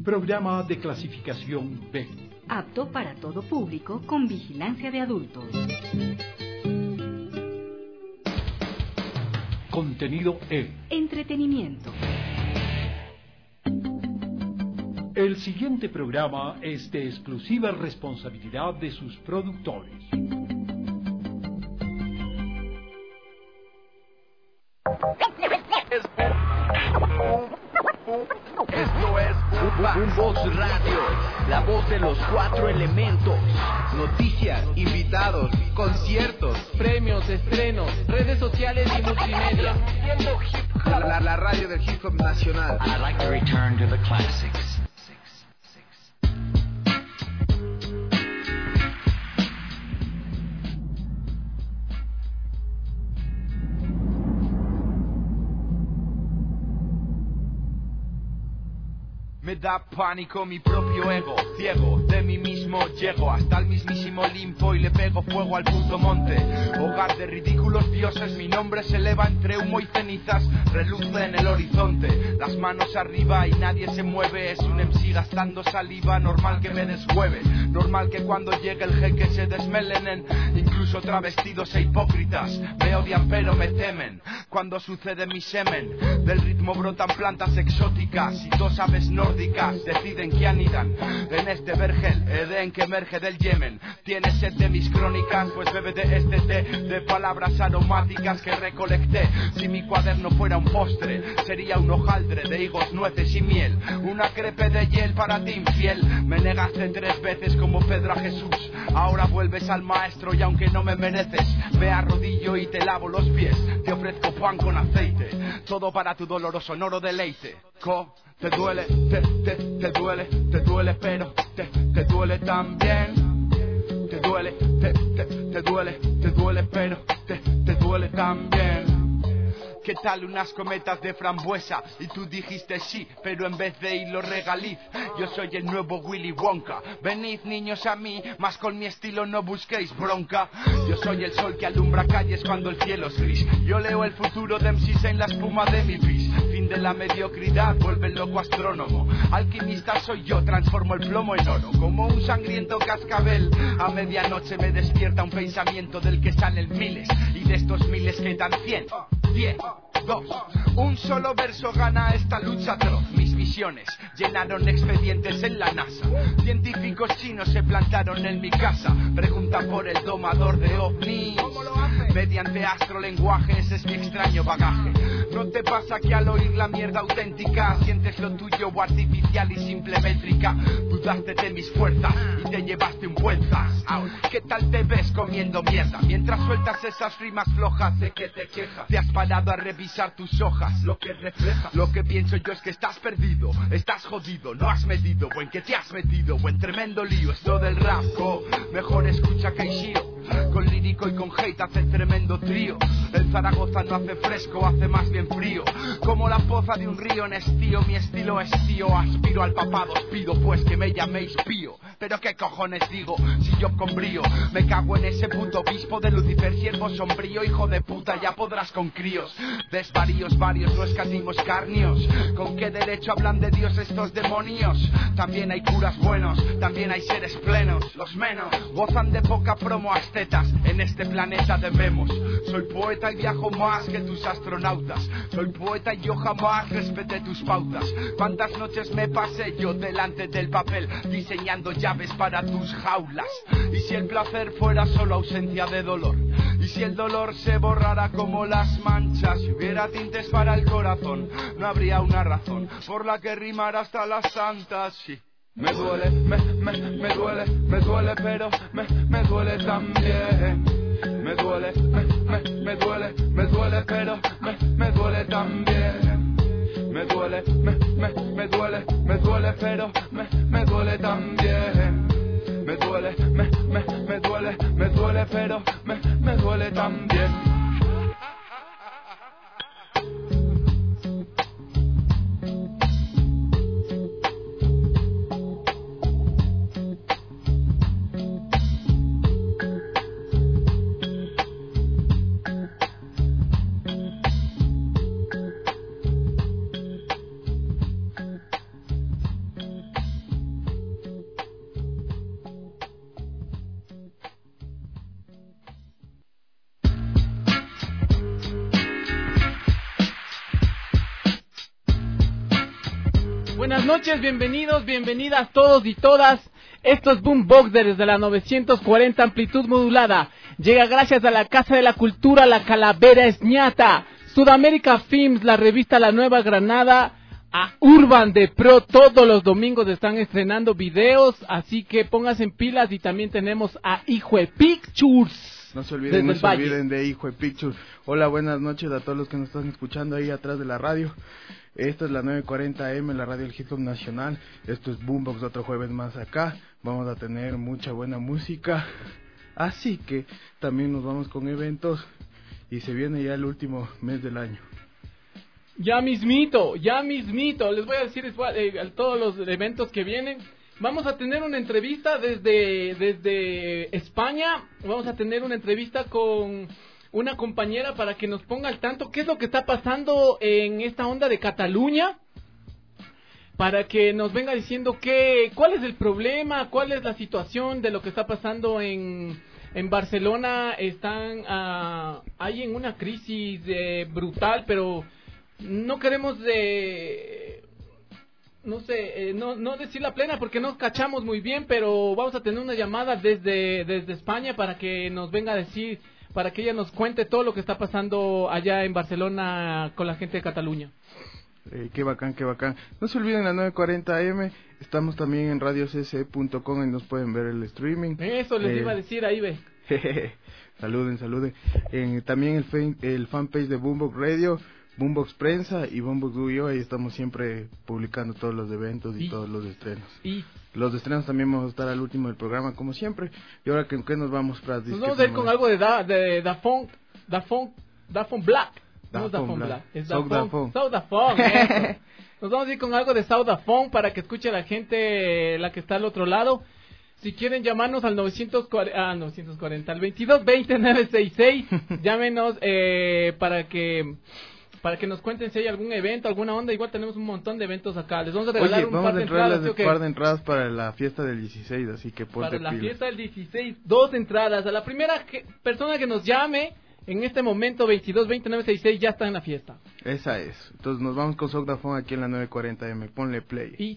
Programa de clasificación B. Apto para todo público con vigilancia de adultos. Contenido E. Entretenimiento. El siguiente programa es de exclusiva responsabilidad de sus productores. Esto es Boombox Radio, la voz de los cuatro elementos. Noticias, invitados, conciertos, premios, estrenos, redes sociales y multimedia. La radio del hip hop nacional. I'd like to return to the classics. Me da pánico mi propio ego, ciego, de mí mismo llego hasta el mismísimo Olimpo y le pego fuego al puto monte. Hogar de ridículos dioses, mi nombre se eleva entre humo y cenizas, reluce en el horizonte. Las manos arriba y nadie se mueve, es un MC gastando saliva, normal que me deshueve. Normal que cuando llegue el jeque se desmelenen, incluso travestidos e hipócritas. Me odian pero me temen, cuando sucede mi semen. Del ritmo brotan plantas exóticas y dos aves nórdicas deciden que anidan en este vergel, Edén que emerge del Yemen. ¿Tienes sed de mis crónicas? Pues bebe de este té de palabras aromáticas que recolecté. Si mi cuaderno fuera un postre, sería un hojaldre de higos, nueces y miel. Una crepe de hiel para ti infiel. Me negaste 3 veces como Pedro a Jesús. Ahora vuelves al maestro y aunque no me mereces, me arrodillo y te lavo los pies. Te ofrezco pan con aceite, todo para tu doloroso sonoro deleite. Te duele, te duele, pero te duele también. Te duele, te duele, pero te duele también. ¿Qué tal unas cometas de frambuesa? Y tú dijiste sí, pero en vez de hilo regaliz. Yo soy el nuevo Willy Wonka. Venid niños a mí, mas con mi estilo no busquéis bronca. Yo soy el sol que alumbra calles cuando el cielo es gris. Yo leo el futuro de MCs en la espuma de mi bis. Fin de la mediocridad, vuelve el loco astrónomo. Alquimista soy yo, transformo el plomo en oro. Como un sangriento cascabel, a medianoche me despierta un pensamiento del que salen miles. Y de estos miles quedan 100, 10, 2. Un solo verso gana esta lucha atroz. Mis visiones llenaron expedientes en la NASA. Científicos chinos se plantaron en mi casa. Pregunta por el domador de ovnis. Mediante astrolenguaje, ese es mi extraño bagaje. ¿No te pasa que al oír la mierda auténtica sientes lo tuyo artificial y simple métrica? Dudaste de mis fuerzas y te llevaste un buen zas. ¿Qué tal te ves comiendo mierda? Mientras sueltas esas rimas flojas, ¿de qué te quejas? Te has parado a revisar tus hojas, lo que refleja. Lo que pienso yo es que estás perdido, estás jodido, no has medido, o en que te has metido, o en tremendo lío. Esto del rap, mejor escucha que Ishiro. Con lírico y con hate hace tremendo trío. El Zaragoza no hace fresco, hace más bien frío. Como la poza de un río en estío, mi estilo es tío. Aspiro al papado, os pido pues que me llaméis pío. Pero qué cojones digo, si yo con brío me cago en ese puto obispo de Lucifer, siervo sombrío, hijo de puta, ya podrás con críos. Desvaríos varios, no escatimos carnios. ¿Con qué derecho hablan de Dios estos demonios? También hay curas buenos, también hay seres plenos. Los menos gozan de poca promo estetas. En este planeta debemos. Soy poeta y viajo más que tus astronautas. Soy poeta y yo jamás respeté tus pautas. ¿Cuántas noches me pasé yo delante del papel diseñando llaves para tus jaulas? Y si el placer fuera solo ausencia de dolor, y si el dolor se borrara como las manchas, si hubiera tintes para el corazón, no habría una razón por la que rimar hasta las santas. Sí. Me duele, me duele, pero me duele también. Me duele, me duele, pero me duele también. Me duele, me duele, pero me duele también. Me duele, me duele, pero me duele también. Buenas noches, bienvenidos, bienvenidas todos y todas. Esto es Boombox desde la 940 amplitud modulada. Llega gracias a la Casa de la Cultura La Calavera Esñata, Sudamérica Films, la revista La Nueva Granada, a Urban de Pro. Todos los domingos están estrenando videos, así que pónganse en pilas. Y también tenemos a Hijo Pictures. No se olviden de Hijo Pictures. Hola, buenas noches a todos los que nos están escuchando ahí atrás de la radio. Esta es la 940 AM, la radio del Hip Hop Nacional. Esto es Boombox, otro jueves más acá. Vamos a tener mucha buena música. Así que también nos vamos con eventos. Y se viene ya el último mes del año. Ya mismito. Les voy a decir todos los eventos que vienen. Vamos a tener una entrevista desde España. Vamos a tener una entrevista con una compañera para que nos ponga al tanto qué es lo que está pasando en esta onda de Cataluña, para que nos venga diciendo cuál es el problema, cuál es la situación de lo que está pasando en Barcelona. Están ahí en una crisis brutal, pero no queremos no decir la plena porque no cachamos muy bien, pero vamos a tener una llamada desde España para que nos venga a decir, para que ella nos cuente todo lo que está pasando allá en Barcelona con la gente de Cataluña. Qué bacán. No se olviden, la 940 AM. Estamos también en radiocc.com y nos pueden ver el streaming. Eso les iba a decir, ahí ve. Saluden. También el fanpage de Boombox Radio, Boombox Prensa y Boombox UIO. Ahí estamos siempre publicando todos los eventos y todos los estrenos. Y los estrenos también vamos a estar al último del programa, como siempre. Y ahora, ¿con qué nos vamos, Pras? Nos vamos a ir con algo de Dafon Black. No es Dafon Black, es Dafon. Nos vamos a ir con algo de Dafon para que escuche la gente, la que está al otro lado. Si quieren llamarnos al 940, al 2220-966, llámenos para que nos cuenten si hay algún evento, alguna onda. Igual tenemos un montón de eventos acá. Les vamos a regalar un par de entradas. Un par de entradas para la fiesta del 16, así que ponte para la fiesta del 16, 2 entradas. A la primera persona que nos llame en este momento, 2220-966, ya está en la fiesta. Esa es. Entonces nos vamos con Sogdafone aquí en la 940M. Ponle play. Y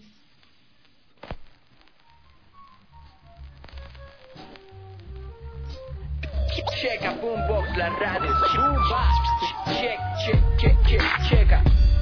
checa Boombox, la radio. Checa.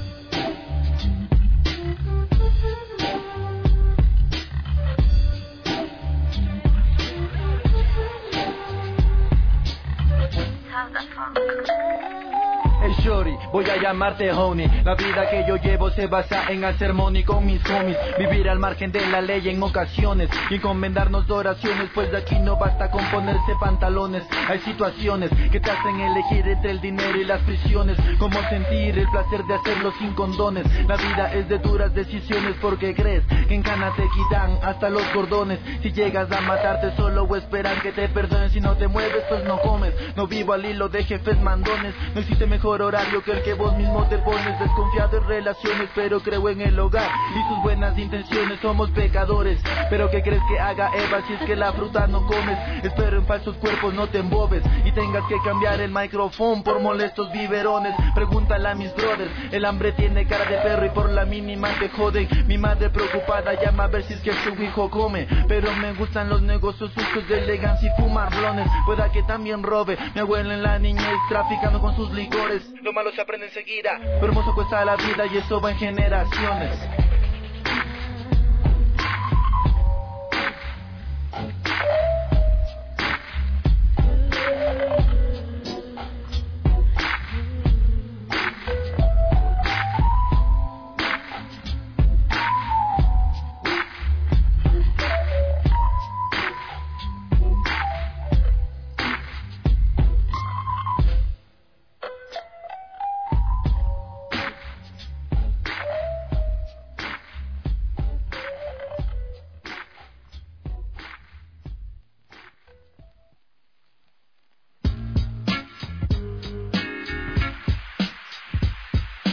Hey shorty, voy a llamarte honey. La vida que yo llevo se basa en hacer money con mis homies, vivir al margen de la ley en ocasiones y encomendarnos de oraciones, pues de aquí no basta con ponerse pantalones. Hay situaciones que te hacen elegir entre el dinero y las prisiones, como sentir el placer de hacerlo sin condones. La vida es de duras decisiones, porque crees que en Cana te quitan hasta los cordones. Si llegas a matarte solo esperan que te perdonen. Si no te mueves pues no comes. No vivo al hilo de jefes mandones. No existe mejor horario que el que vos mismo te pones. Desconfiado en relaciones pero creo en el hogar y sus buenas intenciones. Somos pecadores, pero ¿qué crees que haga Eva si es que la fruta no comes? Espero en falsos cuerpos no te embobes y tengas que cambiar el micrófono por molestos biberones. Pregúntale a mis brothers, el hambre tiene cara de perro y por la mínima te joden. Mi madre preocupada llama a ver si es que su hijo come, pero me gustan los negocios sucios de elegancia y fumar blones. Pueda que también robe, mi abuela en la niñez traficando con sus licores. Lo malo se aprende enseguida, pero hermoso cuesta la vida y eso va en generaciones.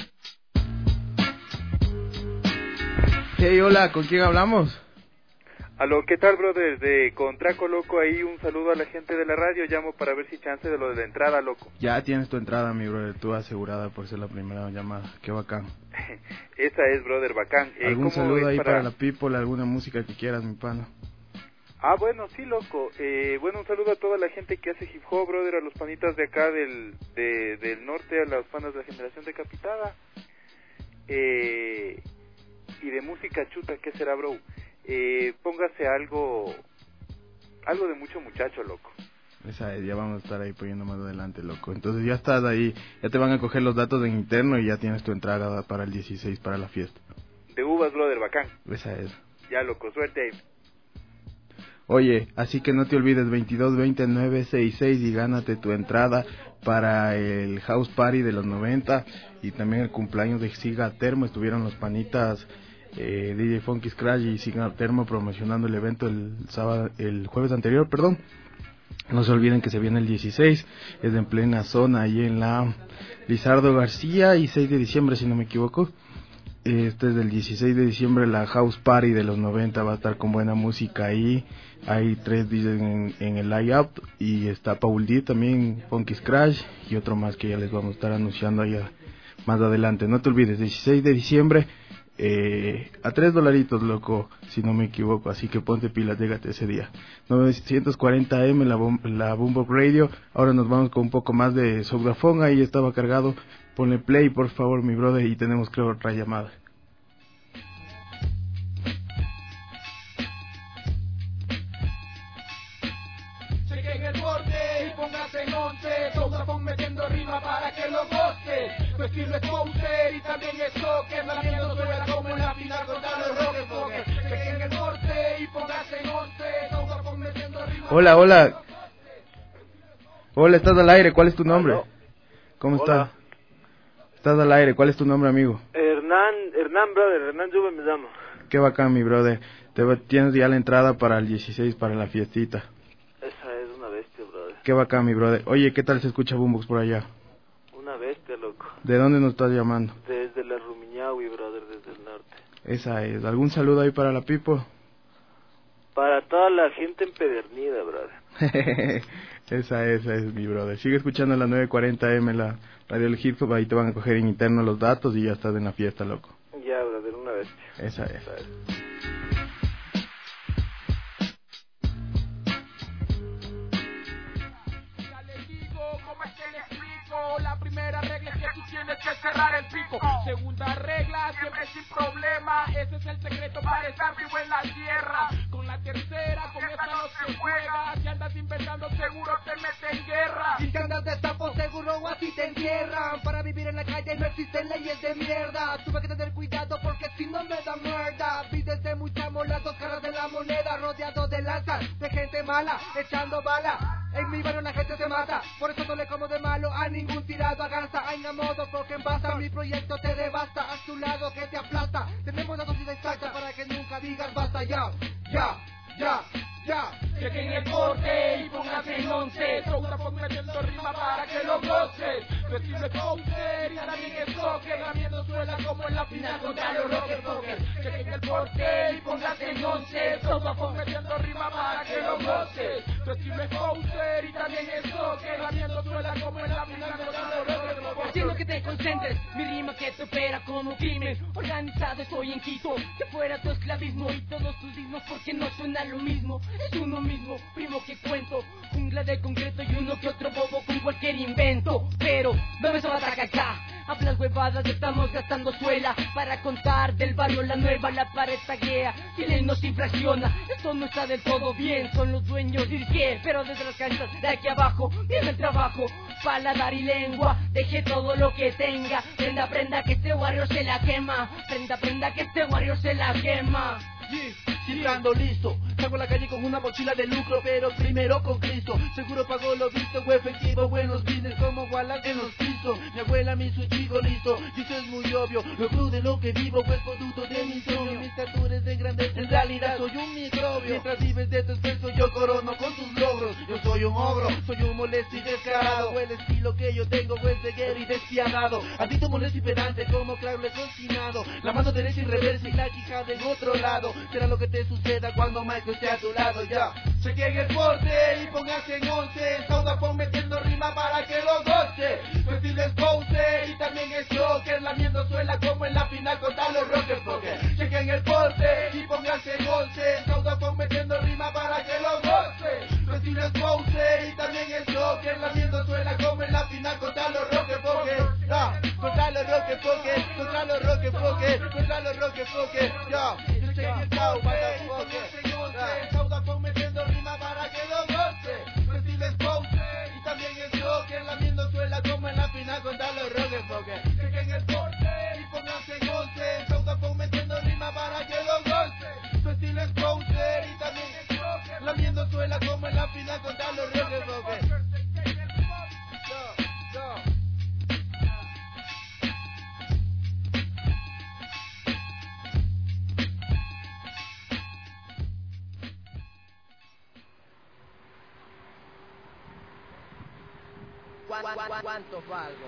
Hey, hola, ¿con quién hablamos? Aló, ¿qué tal, brother? De Contraco, loco, ahí un saludo a la gente de la radio. Llamo para ver si chance de lo de la entrada, loco. Ya tienes tu entrada, mi brother, tú asegurada por ser la primera llamada. Qué bacán. Esa es, brother, bacán. ¿Algún saludo ahí para la people, alguna música que quieras, mi pana? Ah, bueno, sí, loco. Bueno, un saludo a toda la gente que hace hip hop, brother, a los panitas de acá del norte, a las panas de la generación decapitada. Y de música chuta, ¿qué será, bro? Póngase algo de mucho muchacho, loco. Esa es, ya vamos a estar ahí poniendo más adelante, loco. Entonces ya estás ahí, ya te van a coger los datos en interno y ya tienes tu entrada para el 16 para la fiesta. De uvas, brother, bacán. Esa es. Ya, loco, suerte ahí. Oye, así que no te olvides, 22-20-966 y gánate tu entrada para el House Party de los 90 y también el cumpleaños de Siga Termo. Estuvieron los panitas DJ Funky Scratch y Siga Termo promocionando el evento el jueves anterior, perdón. No se olviden que se viene el 16, es en plena zona ahí en la Lizardo García y 6 de diciembre si no me equivoco. Este es del 16 de diciembre, la House Party de los 90, va a estar con buena música ahí. Hay 3 DJs en el line-up y está Paul D también, Funky Scratch y otro más que ya les vamos a estar anunciando allá más adelante. No te olvides, 16 de diciembre a $3, loco, si no me equivoco, así que ponte pilas, llégate ese día. 940 AM la Boombox Radio. Ahora nos vamos con un poco más de Sobrafón, ahí estaba cargado. Ponle play, por favor, mi brother, y tenemos, creo, otra llamada. Chequen el borde y póngase en once. Sobrafón metiendo rima para que lo goce. Tu estilo es poser y también es soccer. La mierda suena como en la final contra los Rockets. Chequen el borde y póngase en once. Sobrafón metiendo rima. Hola, hola. Hola, estás al aire, ¿cuál es tu nombre? ¿Aló? ¿Cómo estás? Estás al aire, ¿cuál es tu nombre, amigo? Hernán, brother, Hernán Juve me llamo. Qué bacán, mi brother. Tienes ya la entrada para el 16, para la fiestita. Esa es una bestia, brother. Qué bacán, mi brother. Oye, ¿qué tal se escucha Boombox por allá? Una bestia, loco. ¿De dónde nos estás llamando? Desde la Rumiñahui, brother, desde el norte. Esa es. ¿Algún saludo ahí para la people? Para toda la gente empedernida, brother. Esa es mi brother. Sigue escuchando la 940M, la radio del hip hop, ahí te van a coger en interno los datos y ya estás en la fiesta, loco. Ya, brother, una bestia. Esa es. La primera regla es que tú tienes que cerrar el pico. Segunda regla, siempre sin problema. Ese es el secreto para estar vivo en la tierra. Con la tercera, con esta no se juega. Si andas inventando, seguro te meten en guerra. Si te andas de tapo, seguro o así te entierran. Para vivir en la calle no existen leyes de mierda. Tuve que tener cuidado porque si no me da muerda. Vi desde muy chamo las dos caras de la moneda. Rodeado de lanzas, de gente mala, echando bala. En mi barrio la gente se mata, por eso no le como de malo a ningún tirado a ganza. Hay a modo porque en basta, mi proyecto te devasta. A tu lado que te aplasta, tenemos la dosis exacta para que nunca digas basta. Ya. Chequen el corte y póngase en once. Sobrafón metiendo rima para que lo goces. Tu estilo es poser y también es soccer. La mierda suena como en la final contra los Rockets. Chequen el corte y póngase en once. Sobrafón metiendo rima para que lo goces. Tu estilo es poser y también es soccer. La mierda suena como en la final contra los Rockets. Haciendo que te concentres, mi rima que te opera como crimen organizado. Estoy en Quito, que fuera tu esclavismo y todos tus ritmos porque no suena lo mismo. Es uno mismo, primo que cuento, jungla de concreto y uno que otro bobo con cualquier invento. Pero no me ataca acá, hablas huevadas, estamos gastando suela para contar del barrio la nueva, la pared taguea, si él nos infracciona, esto no está del todo bien, son los dueños y qué, pero desde las canchas de aquí abajo viene el trabajo, paladar y lengua, deje todo lo que tenga, prenda que este warrior se la quema, prenda que este warrior se la quema. Siempre ando listo, salgo a la calle con una mochila de lucro, pero primero con Cristo. Seguro pago lo visto, o efectivo, buenos business como Wallace en los pisos. Mi abuela me hizo chico listo, y eso es muy obvio. Lo creo de lo que vivo, pues producto de mi sueño. Mi estatura es de grande, en realidad soy un microbio. Mientras vives de tu esfuerzo, yo corono con tus logros. Yo soy un ogro, soy un molesto y descarado. El estilo que yo tengo es de guerra y despiadado. despiadado, adicto, molesto y pedante, como claro le he cocinado. La mano derecha y reversa y la quijada en otro lado. Será lo que te suceda cuando Michael esté a tu lado, ya. Chequen el porte y póngase en 11. Saudafone metiendo rima para que lo goce. Su estilo es pose y también es Joker, lamiendo suela como en la final contra los Rockers. Chequen el porte y póngase en 11. Saudafone metiendo rima para que lo goce. Su estilo es pose y también es Joker, lamiendo suela como en la final contra los Rockers. Contra los Rockers, contra los Rockers, contra los Rockers, ya. Chequen el motherfucker. Saudafone metiendo rima para que lo goce. Su estilo es pose y también es Joker, lamiendo suela como en la final contra los Rockers. Chequen el porte y pónganse en 11. Saudafone metiendo rima para que lo goce. Su estilo es pose y también es Joker, lamiendo suela como en la final contra los Rockers. ¿Cuánto valgo,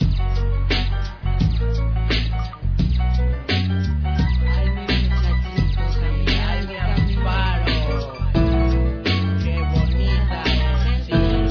Ay, mi muchachito, ay, mi amparo, qué bonita es,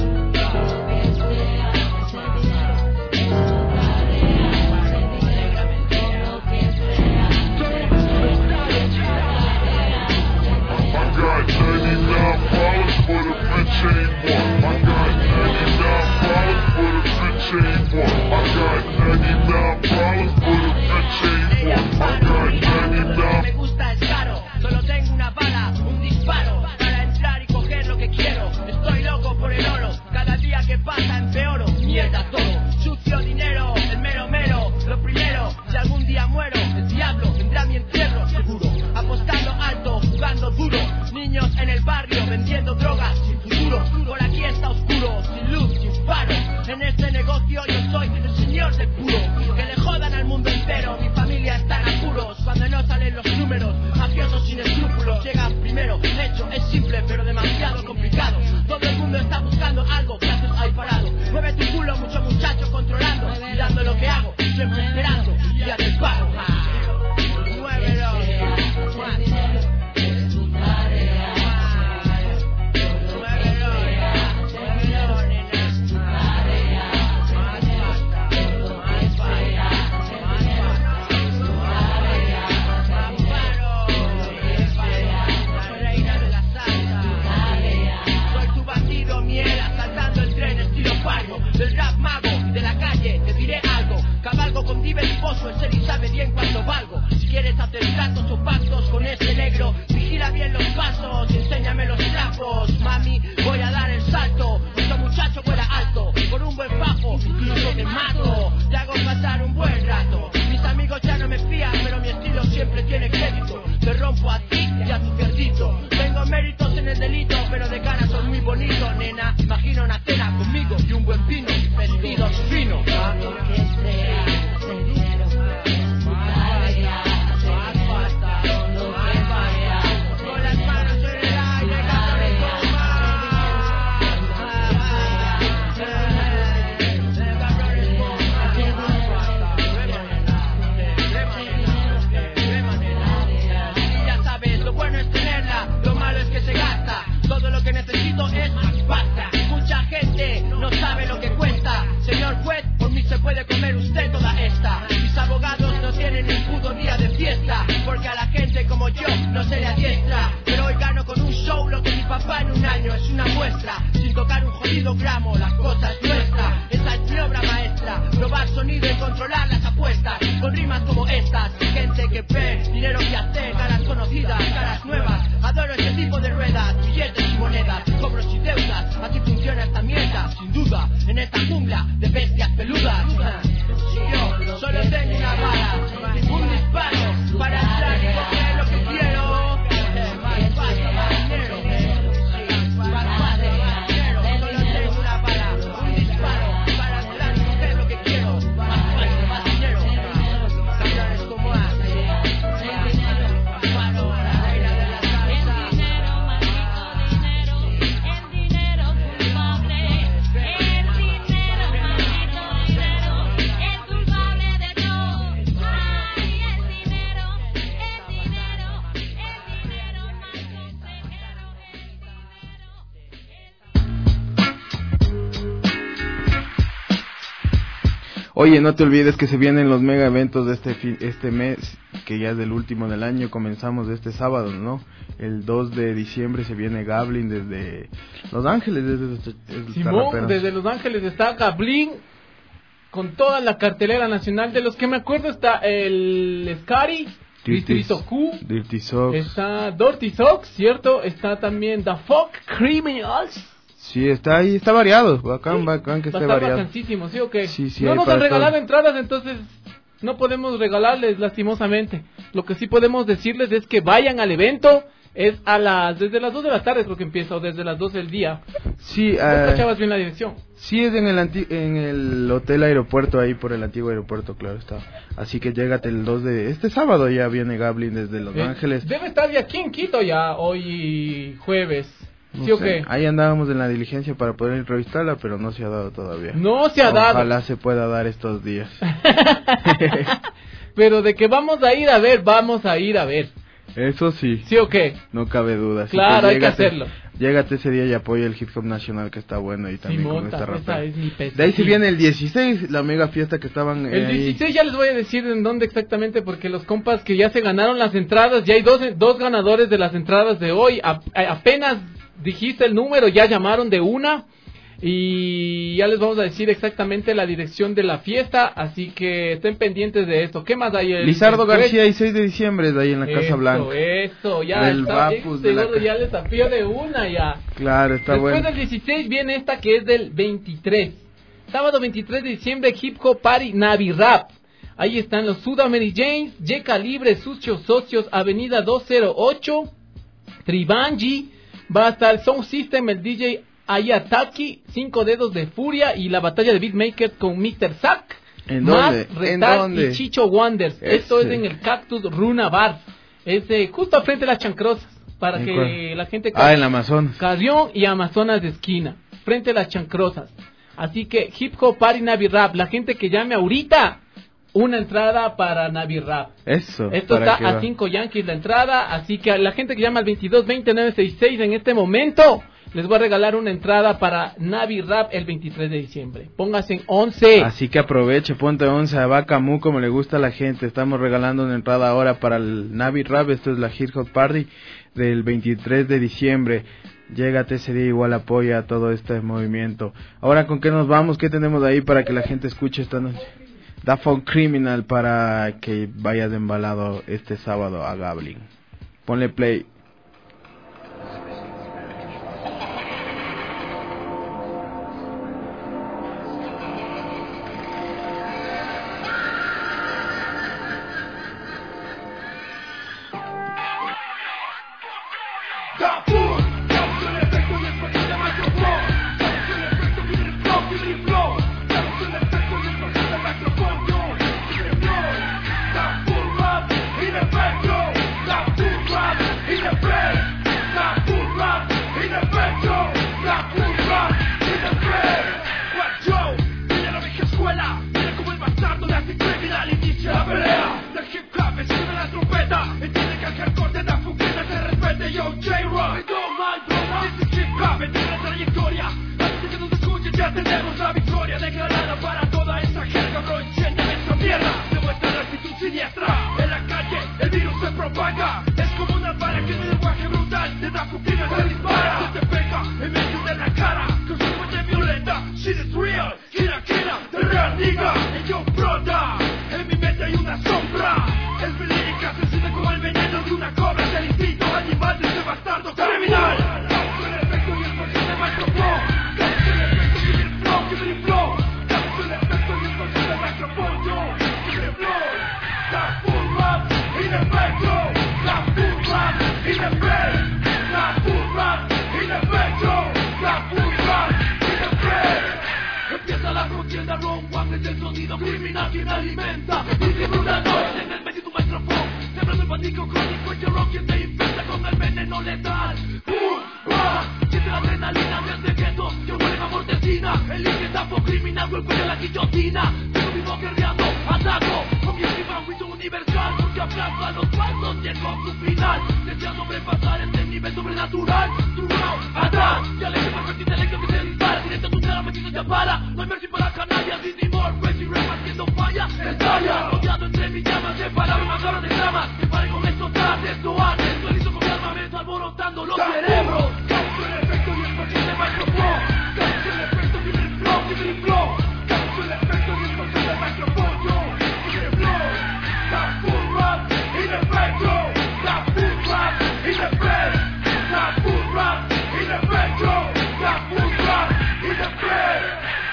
I got $99 for the bitch ain't one. I got $99 for the bitch ain't one. I got $99 for the bitch ain't one. I got $99. Me gusta es caro, solo tengo una bala, un disparo para entrar y coger lo que quiero. Estoy loco por el oro, cada día que pasa empeoro. Mierda todo, sucio dinero, el mero mero. Lo primero, si algún día muero, el diablo vendrá a mi entierro, seguro. Apostando alto, jugando duro. Niños en el barrio vendiendo drogas sin futuro. Por aquí está oscuro, sin luz, sin faro. En este negocio yo soy el señor del puro. Que le jodan al mundo entero, mi familia está en apuros. Cuando no salen los números, mafiosos sin escrúpulos llegan primero. De hecho es simple pero demasiado complicado. Todo el mundo está buscando algo, gracias hay parado. Mueve tu culo, mucho muchacho controlando, mirando lo que hago, siempre esperando y ya te paro. Muévelo. Del rap mago y de la calle te diré algo. Cabalgo con Diver y Pozo, el serio sabe bien cuánto valgo. Si quieres hacer tratos o pactos con ese negro, vigila bien los pasos y enséñame los trapos. Mami, voy a dar el salto. Nuestro muchacho vuela alto, por un buen fajo, incluso te mato. Te hago pasar un buen rato. Mis amigos ya no me fían, pero mi estilo siempre tiene crédito. Te rompo a ti y a tu cerdito. Tengo méritos en el delito, pero de cara soy muy bonito, nena. Imagino una cena conmigo y un buen vino, vestidos finos. Con las manos en el aire, cabrones con y ya sabes, lo bueno es tenerla, lo malo es que se gasta. Todo lo que necesito es más pasta. Mucha gente no sabe lo que cuesta. Señor juez, por mí se puede comer usted toda esta. Mis abogados no tienen ni puto día de fiesta, porque a la gente como yo no se le adiestra. Pero hoy gano con un show lo que mi papá en un año, es una muestra. Sin tocar un jodido gramo, la cosa es nuestra. Esa es mi obra maestra, probar sonido y controlar las apuestas. Con rimas como estas, gente que ve, dinero que hace, caras conocidas, caras nuevas. Adoro este tipo de ruedas, billetes y monedas, cobros y deudas. Así funciona esta mierda, sin duda, en esta jungla de bestias peludas. Yo solo tengo una bala, un disparo para entrar y coger lo que quiero. Más fácil, más dinero. Más fácil, más dinero. Solo tengo una bala, un disparo para entrar y coger lo que quiero. Más fácil, más dinero. Camiones como hace. Oye, no te olvides que se vienen los mega eventos de este mes, que ya es del último del año. Comenzamos este sábado, ¿no? El 2 de diciembre se viene Gablin desde Los Ángeles. Simón, desde Los Ángeles está Gablin con toda la cartelera nacional. De los que me acuerdo está el Scary, Distrito Q, Dirty Socks, está Dirty Socks, ¿cierto? Está también The Folk Criminals. Sí, está ahí, está variado, bacán que esté variado. Vacancísimo, ¿sí o qué? Sí, no nos han regalado entradas, entonces no podemos regalarles, lastimosamente. Lo que sí podemos decirles es que vayan al evento. Es desde las 2 de la tarde creo que empieza, o desde las 2 del día. Sí, ¿No cachabas bien la dirección? Sí, es en el Hotel Aeropuerto, ahí por el antiguo aeropuerto, claro está. Así que llégate el 2 de... Este sábado ya viene Gablin desde Los Ángeles. Debe estar ya aquí en Quito ya, hoy jueves. No ¿Sí o sé. qué? Ahí andábamos en la diligencia para poder entrevistarla, pero no se ha dado todavía. No se ha dado. Ojalá se pueda dar estos días. Pero de que vamos a ir a ver, vamos a ir a ver. Eso sí. ¿Sí o qué? No cabe duda. Así claro, que hay que hacerlo. Llégate ese día y apoya el hip hop nacional, que está bueno, y también Simón, con esta rapera. es mi de ahí se viene el 16, la mega fiesta que estaban el 16 ya les voy a decir en dónde exactamente, porque los compas que ya se ganaron las entradas, ya hay dos ganadores de las entradas de hoy. Apenas dijiste el número, ya llamaron de una. Y ya les vamos a decir exactamente la dirección de la fiesta, así que estén pendientes de esto. ¿Qué más hay? Lizardo García y 6 de diciembre de ahí en la Casa Blanca. Eso, ya está, ya les apió de una ya. Claro, está bueno. Después del 16 viene esta que es del 23. Sábado 23 de diciembre, Hip Hop Party Navi Rap. Ahí están los Sudameri James, J Calibre, Sucios Socios, Avenida 208, Tribanji. Va a estar Sound System, el DJ Ayataki, 5 Dedos de Furia y la batalla de beatmakers con Mr. Zack, ¿En dónde? y Chicho Wonders. Esto es en el Cactus Runa Bar. Es justo frente a las chancrosas, para que la gente... en la Amazonas. Carrión y Amazonas de esquina, frente a las chancrosas. Así que Hip Hop Party Navi Rap, la gente que llame ahorita, una entrada para Navi Rap. Eso. Esto está a 5 Yankees la entrada, así que a la gente que llama al 2220-966 en este momento... Les voy a regalar una entrada para Navi Rap el 23 de diciembre. Póngase en 11. Así que aproveche, ponte 11 a Bacamu como le gusta a la gente. Estamos regalando una entrada ahora para el Navi Rap. Esto es la Hip Hop Party del 23 de diciembre. Llégate ese día, igual apoya a todo este movimiento. Ahora, ¿con qué nos vamos? ¿Qué tenemos ahí para que la gente escuche esta noche? Da Folk Criminal para que vayas embalado este sábado a Gablin. Ponle play. No hay mercy para canallas, ni more, crazy rap, esto hace, estoy listo con mi armamento alborotando los cerebros. Capto el efecto y el paquete microphone. Capto el efecto y el flow, y el flow. Capto el efecto y el paquete microphone. Yo, y el flow. That full rap, in efecto. That full rap, in effect. That full rap, in efecto. That full rap, in effect.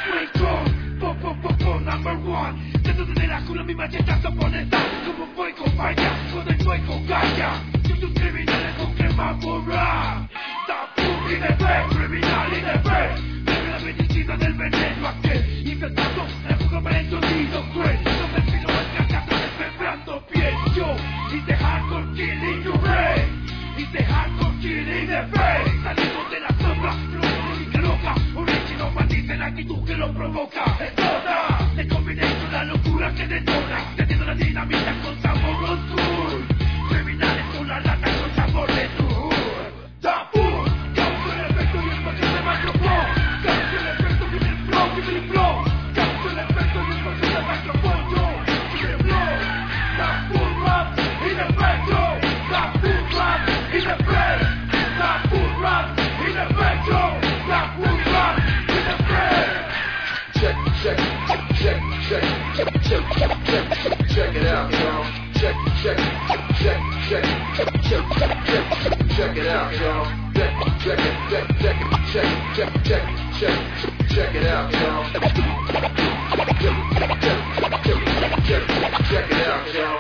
Number one. Dentro de la jungla mi macheta se opone. Como voy con falla, con el fuego con calla. Yo soy criminal con crema borra. Tapu in effect, criminal in effect. Bebe la medicina del veneno aquel. Infectado, empujo para el sonido cruel. No me filo en la casa desmembrando piel. Yo hice hardcore killing your brain. Hice hardcore killing effect. Saliendo de la sombra, lógica loca. Original matiza la actitud que lo provoca. Explota. Te combiné con la locura que detona. Teniendo la dinamita con sabor oscuro. Criminales con la lata con sabor de tur. Tapu, capto el efecto y el paquete microphone. Capto el efecto y el flow, y el flow. Capto el efecto y el paquete microphone. Yo, y el flow. Tapu rap, in efecto. Tapu rap, in effect. Tapu rap, in efecto. Tapu rap, in effect. Check it out, y'all. Check it out, y'all. Check it out, y'all. Check it out, y'all.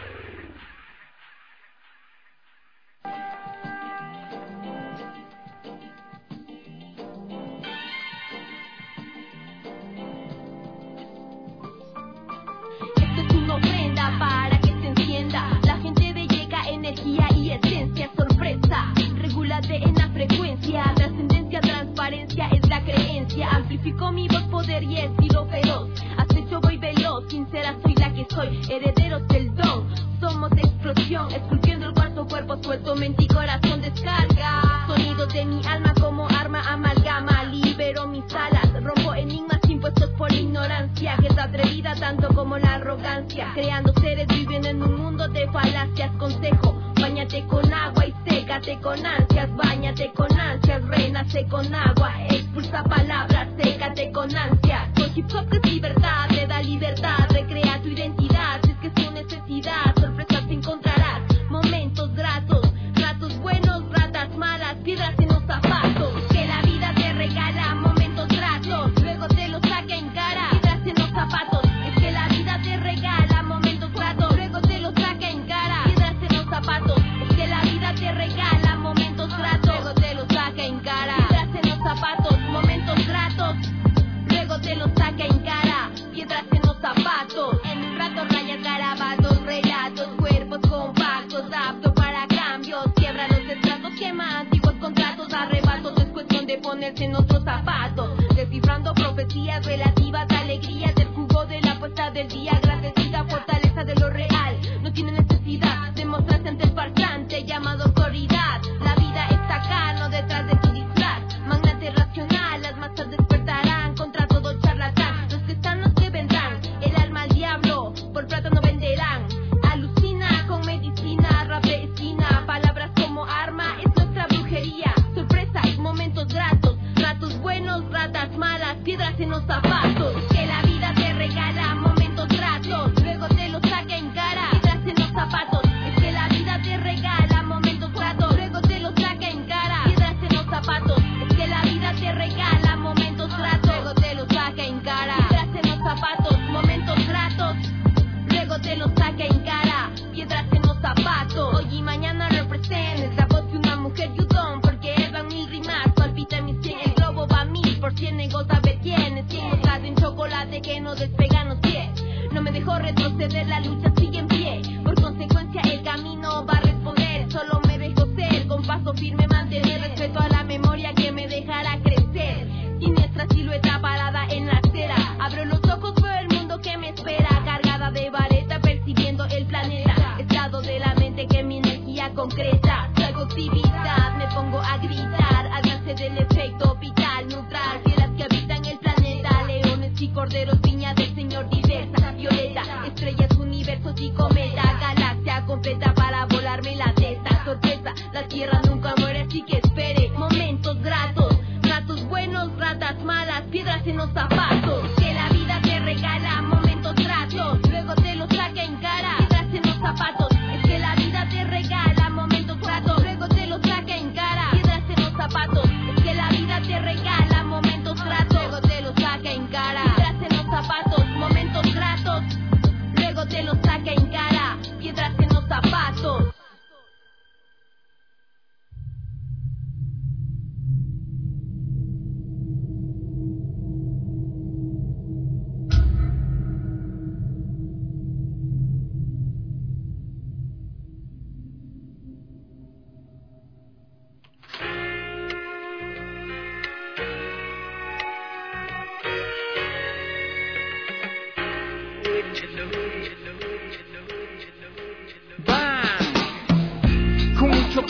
Ofrenda para que se encienda. La gente de llega energía y esencia, sorpresa. Regúlate en la frecuencia. Trascendencia, transparencia es la creencia. Amplifico mi voz, poder y estilo feroz. Acecho, voy veloz, sincera soy la que soy. Herederos del don, somos explosión. Esculpiendo el cuarto cuerpo suelto, mente y corazón descarga. Sonidos de mi alma como arma amalgama. Libero mis alas, rompo enigmas impuestos por la ignorancia. Que es atrevida tanto como la arrogancia. Creando seres viviendo en un mundo de falacias. Consejo, báñate con agua y sécate con ansias. Báñate con ansias, renace con agua. Expulsa palabras, sécate con ansias. Con hip hop que es libertad, te da libertad. Recrea tu identidad, si es que es tu necesidad. Sorpresas te encontrarás, momentos gratos. Ratos buenos, ratas malas, piedras en los zapatos. Que la vida te regala momentos gratos. Luego te los saca en cara, piedras en los zapatos. Es que la vida te regala momentos gratos. Luego te los saca en cara, piedras en los zapatos. Es que la vida te regala momentos gratos. Luego te los saca en cara, piedras en los zapatos. Momentos gratos. Luego te los saca en cara, piedras en los zapatos. En un rato rayas, garabatos, relatos, cuerpos compactos, apto para cambios. Quiebra los estratos, quema antiguos contratos, arrebatos. Es cuestión de ponerse en otros zapatos. Descifrando profecías relativas a alegrías del jugo de la puesta del día. Agradecida fortaleza de lo real. No tiene necesidad de mostrarse ante el farsante llamado autoridad. La vida está acá, no detrás de tu disfraz. Magnate racional, las masas despertarán contra todo charlatán. Los que están, los que vendrán. El alma al diablo, por plata no venderán. Alucina con medicina, rap de esquina. Palabras como arma, es nuestra brujería. Sorpresas, momentos gratos. Ratos buenos, ratas malas, piedras en los zapatos. Que la vida te regala momentos gratos. Luego te los saca en cara, piedras en los zapatos. Es que la vida te regala momentos gratos. Luego te los saca en cara, piedras en los zapatos. Es que la vida te regala momentos gratos. Luego te los saca en cara, piedras en los zapatos. Momentos gratos. Luego te los saca en cara, piedras en los zapatos. Hoy y mañana representes la voz de una mujer yudón. Porque van mil rimas, palpita en mis 100. El globo va 1000%, negocia ve tienes. 100 gotas en chocolate que no despegan los pies. No me dejó retroceder, la lucha sigue en pie. Por consecuencia el camino va a responder. Solo me dejo ser, con paso firme mantener. Respeto a la memoria que me dejará crecer. Siniestra silueta parada en la acera. Abro los ojos, veo el mundo que me espera. Cargada de vareta, percibiendo el planeta. Estado de la mente que mi energía concreta. Traigo actividad, me pongo a gritar. Alcance del efecto vital, neutral. Fieras que habitan el planeta. Leones y corderos, viña del señor diversa. Violeta, estrellas, universos y cometa. Galaxia completa para volarme la teta.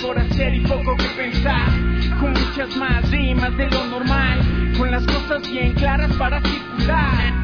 por hacer y poco que pensar, con muchas más rimas de lo normal, con las cosas bien claras para circular,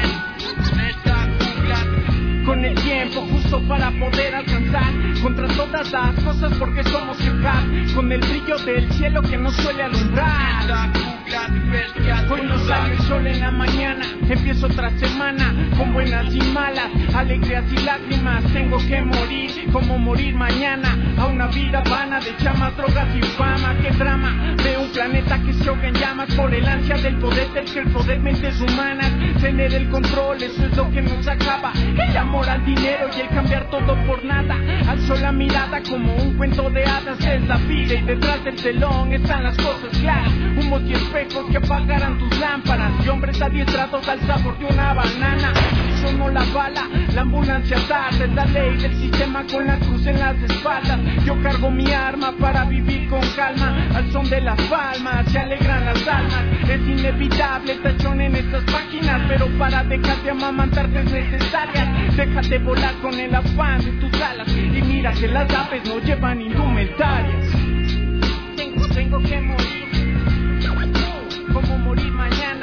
con el tiempo justo para poder alcanzar contra todas las cosas porque somos hip hop, con el brillo del cielo que nos suele alumbrar. Hoy no sale el sol en la mañana, empiezo otra semana con buenas y malas, alegrías y lágrimas. Tengo que morir, como morir mañana, a una vida vana de chamas, drogas y fama. Qué drama, de un planeta que se ahoga en llamas por el ansia del poder, del que el poder mentes humanas. Tener el control, eso es lo que nos acaba. El amor al dinero y el cambiar todo por nada. Alzo la mirada como un cuento de hadas, es la vida y detrás del telón están las cosas claras. Humos y espejos que apagarán tus lámparas, y hombres adiestrados al sabor de una banana. Sonó la bala, la ambulancia tarde, la ley del sistema con la cruz en las espaldas. Yo cargo mi arma para vivir con calma, al son de las palmas se alegran las almas. Es inevitable el tachón en estas páginas, pero para dejar de amamantarte es necesaria. Déjate volar con el afán de tus alas, y mira que las aves no llevan indumentarias. Tengo que morir, como morir mañana.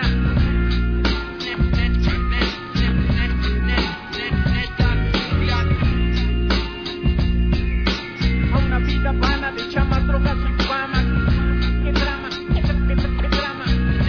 A una vida vana de chamas, drogas y fama. Qué drama, qué drama.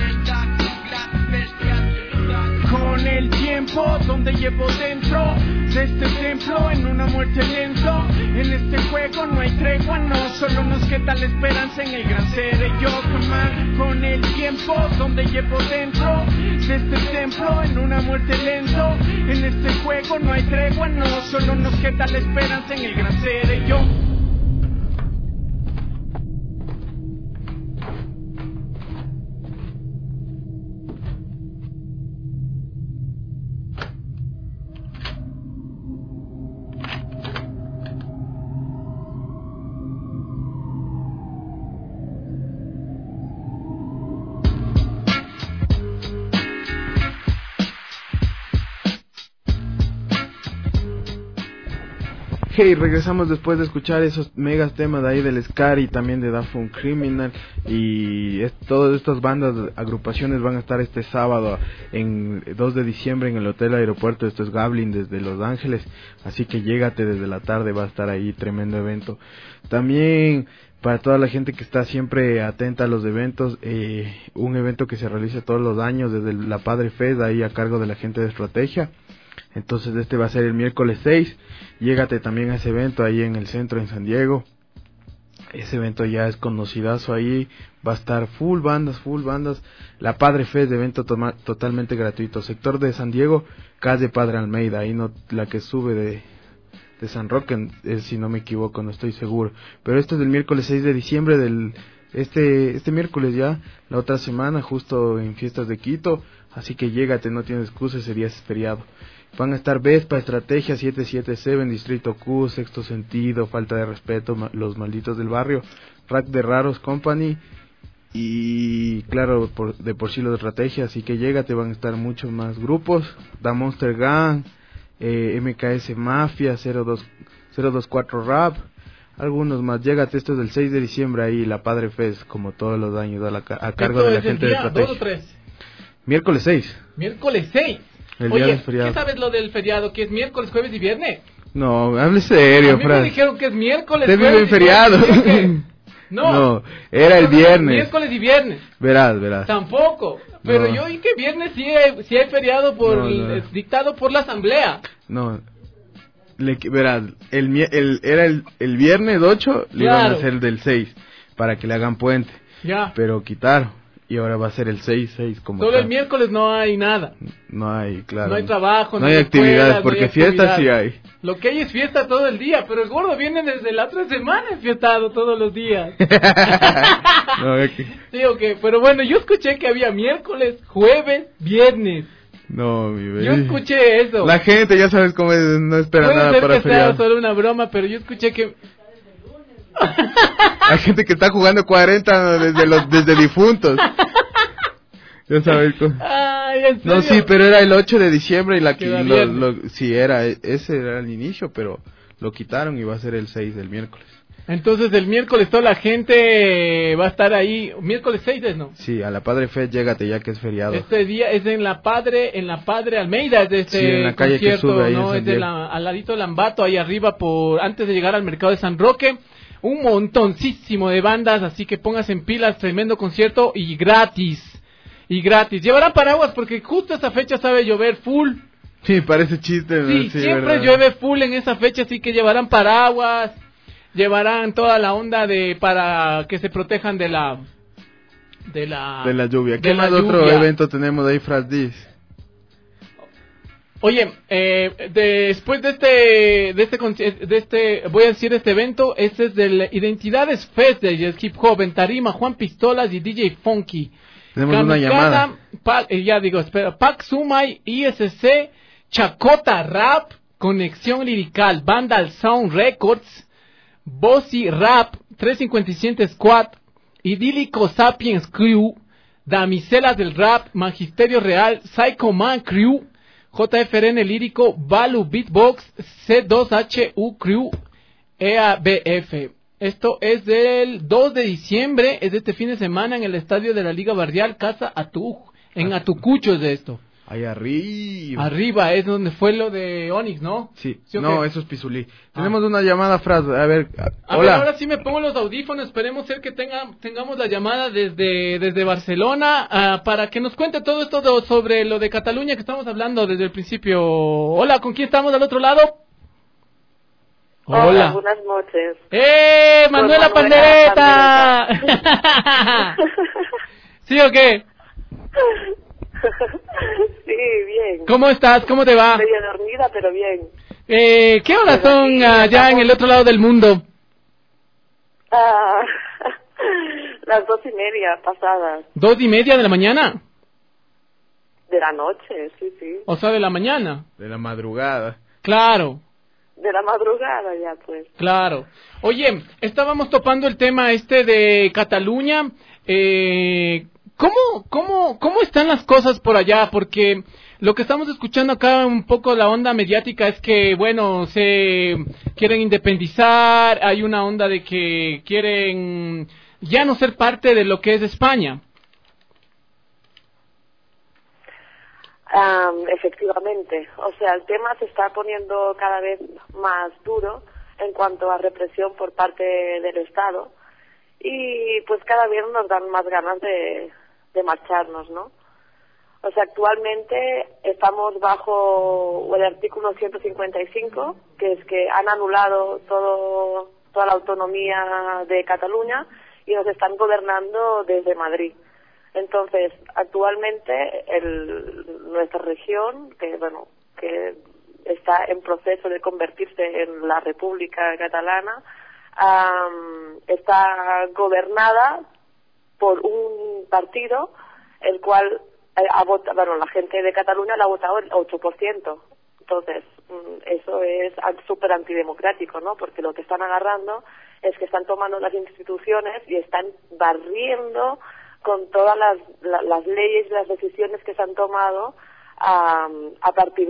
Con el tiempo donde llevo dentro de este templo, en una muerte lento. En este juego no hay tregua, no, solo nos queda la esperanza en el gran ser yo, man. Con el tiempo donde llevo dentro de este templo, en una muerte lento. En este juego no hay tregua, no, solo nos queda la esperanza en el gran ser yo. Hey, regresamos después de escuchar esos megas temas de ahí del Scar y también de Da Funk Criminal. Y todas estas bandas, agrupaciones van a estar este sábado en 2 de diciembre en el Hotel Aeropuerto. Esto es Gablin desde Los Ángeles, así que llégate desde la tarde, va a estar ahí tremendo evento. También para toda la gente que está siempre atenta a los eventos, un evento que se realiza todos los años desde la Padre Fest, ahí a cargo de la gente de Estrategia. Entonces este va a ser el miércoles 6, llégate también a ese evento ahí en el centro en San Diego. Ese evento ya es conocidazo ahí, va a estar full bandas, la Padre Fest, evento totalmente gratuito. Sector de San Diego, calle Padre Almeida, ahí no, la que sube de San Roque, si no me equivoco, no estoy seguro. Pero esto es del miércoles 6 de diciembre, este miércoles ya, la otra semana, justo en Fiestas de Quito, así que llégate, no tienes excusa, ese día es feriado. Van a estar Vespa, Estrategia, 777, Distrito Q, Sexto Sentido, Falta de Respeto, Los Malditos del Barrio, Rack de Raros Company y claro, de por sí los de Estrategia, así que llégate, van a estar muchos más grupos, Da Monster Gang, MKS Mafia, 024 Rap, algunos más. Llégate, esto es del 6 de diciembre ahí, la Padre Fest, como todos los años, a cargo de la gente de Estrategia. 2 o 3. Miércoles 6. Miércoles 6. Oye, ¿qué sabes lo del feriado? ¿Que es miércoles, jueves y viernes? No, hable serio, Fran. A mí me dijeron que es miércoles, jueves y feriado. No, era el viernes. Miércoles y viernes. Verás. Tampoco. Pero yo oí que viernes sí hay feriado dictado por la asamblea. No. Verás, era el viernes 8, le iban a hacer del 6 para que le hagan puente. Ya. Pero quitaron. Y ahora va a ser el 6 como solo tal. El miércoles no hay nada. No hay, claro. No hay trabajo, no hay actividades, porque fiestas sí hay. Lo que hay es fiesta todo el día, pero el gordo viene desde la otra semana enfiestado todos los días. No, Sí, okay. Pero bueno, yo escuché que había miércoles, jueves, viernes. No, mi bebé. Yo escuché eso. La gente, ya sabes cómo es, no espera Puede nada ser para que feriado. sea solo una broma, pero yo escuché que... Hay gente que está jugando 40 desde difuntos. Ya sabes. Ay, ¿en serio? No, sí, pero era el 8 de diciembre y sí, ese era el inicio, pero lo quitaron y va a ser el 6 del miércoles. Entonces el miércoles toda la gente va a estar ahí, miércoles 6, ¿no? Sí, a la Padre Fe, llégate ya que es feriado. Este día es en la Padre Almeida, es de este sí, en la calle concierto, que sube ahí, ¿no? Es de al ladito de Lambato, ahí arriba, antes de llegar al mercado de San Roque. Un montoncísimo de bandas, así que póngase en pilas, tremendo concierto y gratis. Llevarán paraguas porque justo esa fecha sabe llover full. Sí, parece chiste, ¿no? Sí, siempre llueve full en esa fecha, así que llevarán paraguas, llevarán toda la onda para que se protejan de la lluvia. ¿Qué más otro evento tenemos ahí, Frasdis? Oye, después de este, voy a decir este evento, este es del Identidades Fest de Hip Hop en Tarima, Juan Pistolas y DJ Funky. Tenemos una llamada. Pac Sumay, ISC, Chacota Rap, Conexión Lirical, Vandal Sound Records, Bossy Rap, 357 Squad, Idílico Sapiens Crew, Damiselas del Rap, Magisterio Real, Psycho Man Crew, JFRN Lírico, Balu Beatbox, C2HU Crew, EABF. Esto es del 2 de diciembre, es de este fin de semana en el estadio de la Liga Barrial, Casa Atuj, en Atucucho es de esto. Ahí arriba. Arriba es donde fue lo de Onyx, ¿no? Sí, no, eso es Pizulí. Tenemos una llamada, Fras, a ver, hola. Ahora sí me pongo los audífonos, esperemos ser que tengamos la llamada desde Barcelona, para que nos cuente todo esto sobre lo de Cataluña que estamos hablando desde el principio. Hola, ¿con quién estamos al otro lado? Hola, buenas noches. ¡Manuela Pandereta! ¿Sí o qué? Sí, bien. ¿Cómo estás? ¿Cómo te va? Medio dormida, pero bien. ¿Qué horas son allá en el otro lado del mundo? Las 2:30 pasadas. 2:30 de la mañana. De la noche, sí. O sea, de la mañana. De la madrugada. Claro. De la madrugada ya, pues. Claro. Oye, estábamos topando el tema de Cataluña. ¿Cómo están las cosas por allá? Porque lo que estamos escuchando acá un poco la onda mediática es que, bueno, se quieren independizar, hay una onda de que quieren ya no ser parte de lo que es España. Efectivamente, o sea, el tema se está poniendo cada vez más duro en cuanto a represión por parte del Estado y pues cada vez nos dan más ganas de marcharnos, ¿no? O sea, actualmente estamos bajo el artículo 155, que es que han anulado toda la autonomía de Cataluña y nos están gobernando desde Madrid. Entonces, actualmente nuestra región, que está en proceso de convertirse en la República Catalana, está gobernada por un partido el cual la gente de Cataluña la ha votado el 8%. Entonces, eso es súper antidemocrático, ¿no? Porque lo que están agarrando es que están tomando las instituciones y están barriendo con todas las leyes y las decisiones que se han tomado a partir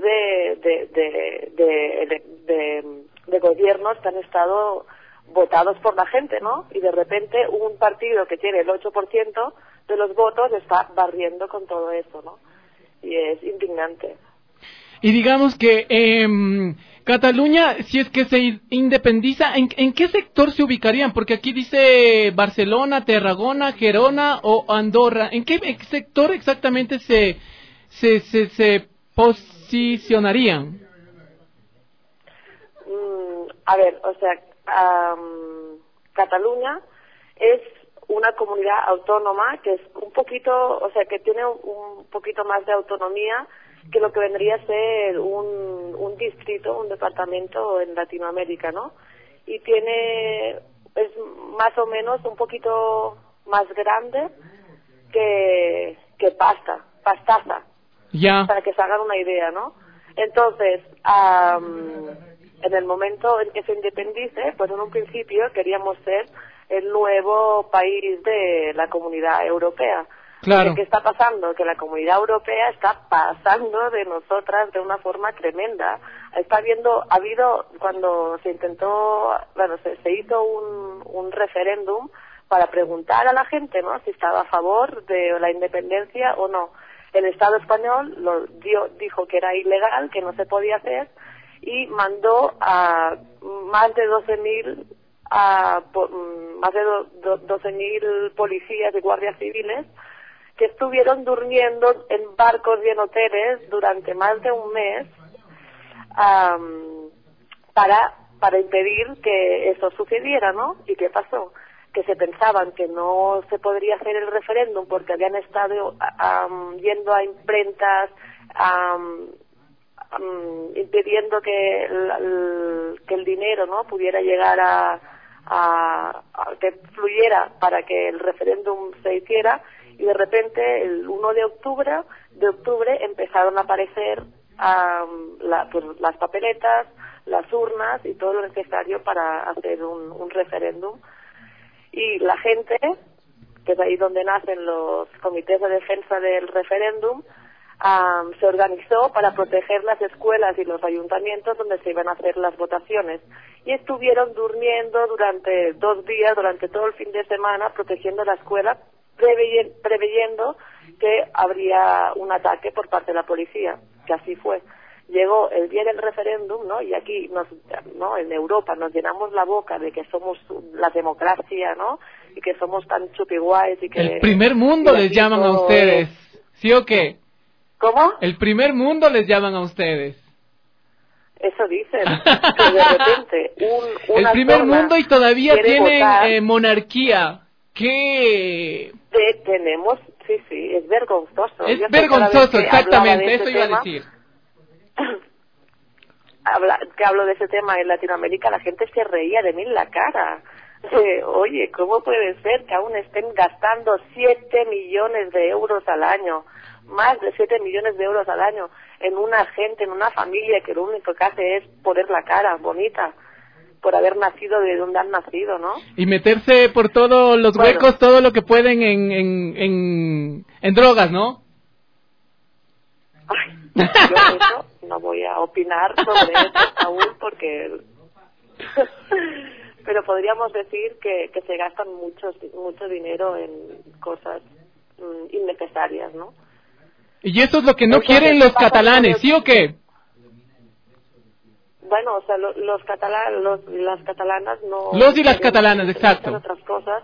de gobiernos que han estado votados por la gente, ¿no? Y de repente un partido que tiene el 8% de los votos está barriendo con todo eso, ¿no? Y es indignante. Y digamos que Cataluña, si es que se independiza, ¿en qué sector se ubicarían? Porque aquí dice Barcelona, Tarragona, Gerona o Andorra. ¿En qué sector exactamente se posicionarían? A ver, o sea, Cataluña es una comunidad autónoma que es un poquito, o sea, que tiene un poquito más de autonomía que lo que vendría a ser un distrito, un departamento en Latinoamérica, ¿no? Y es más o menos un poquito más grande que Pastaza. Ya. Para que se hagan una idea, ¿no? Entonces, en el momento en que se independice, pues en un principio queríamos ser el nuevo país de la Comunidad Europea. Claro. ¿Qué está pasando? Que la Comunidad Europea está pasando de nosotras de una forma tremenda. Ha habido, cuando se intentó, bueno, se hizo un referéndum para preguntar a la gente, ¿no?, si estaba a favor de la independencia o no. El Estado español dijo que era ilegal, que no se podía hacer, y mandó a más de 12.000 policías y guardias civiles que estuvieron durmiendo en barcos y en hoteles durante más de un mes para impedir que eso sucediera, ¿no? ¿Y qué pasó? Que se pensaban que no se podría hacer el referéndum porque habían estado yendo a imprentas, impidiendo que el dinero, ¿no?, pudiera llegar a que fluyera para que el referéndum se hiciera, y de repente el 1 de octubre empezaron a aparecer las papeletas, las urnas y todo lo necesario para hacer un referéndum. Y la gente, que es ahí donde nacen los comités de defensa del referéndum, se organizó para proteger las escuelas y los ayuntamientos donde se iban a hacer las votaciones, y estuvieron durmiendo durante 2 días, durante todo el fin de semana, protegiendo la escuela, preveyendo que habría un ataque por parte de la policía, que así fue. Llegó el día del referéndum, ¿no?, y aquí en Europa nos llenamos la boca de que somos la democracia, ¿no?, y que somos tan chupiguays y que el primer mundo les llaman a ustedes, ¿sí o qué? ¿Cómo? El primer mundo les llaman a ustedes. Eso dicen, que de repente el primer mundo, y todavía tienen monarquía. ¿Qué? Tenemos, sí, es vergonzoso. Es vergonzoso, exactamente, eso iba a decir. Que hablo de ese tema en Latinoamérica, la gente se reía de mí en la cara. Oye, ¿cómo puede ser que aún estén gastando 7 millones de euros al año? Más de 7 millones de euros al año en una gente, en una familia que lo único que hace es poner la cara bonita por haber nacido de donde han nacido, ¿no? Y meterse por todos los huecos, todo lo que pueden en drogas, ¿no? Ay, yo eso no voy a opinar sobre eso aún porque... Pero podríamos decir que se gastan mucho dinero en cosas innecesarias, ¿no? Y eso es lo que no quieren los catalanes, ¿sí o qué? Bueno, o sea, las catalanas no... Los y las catalanas, exacto. Otras cosas.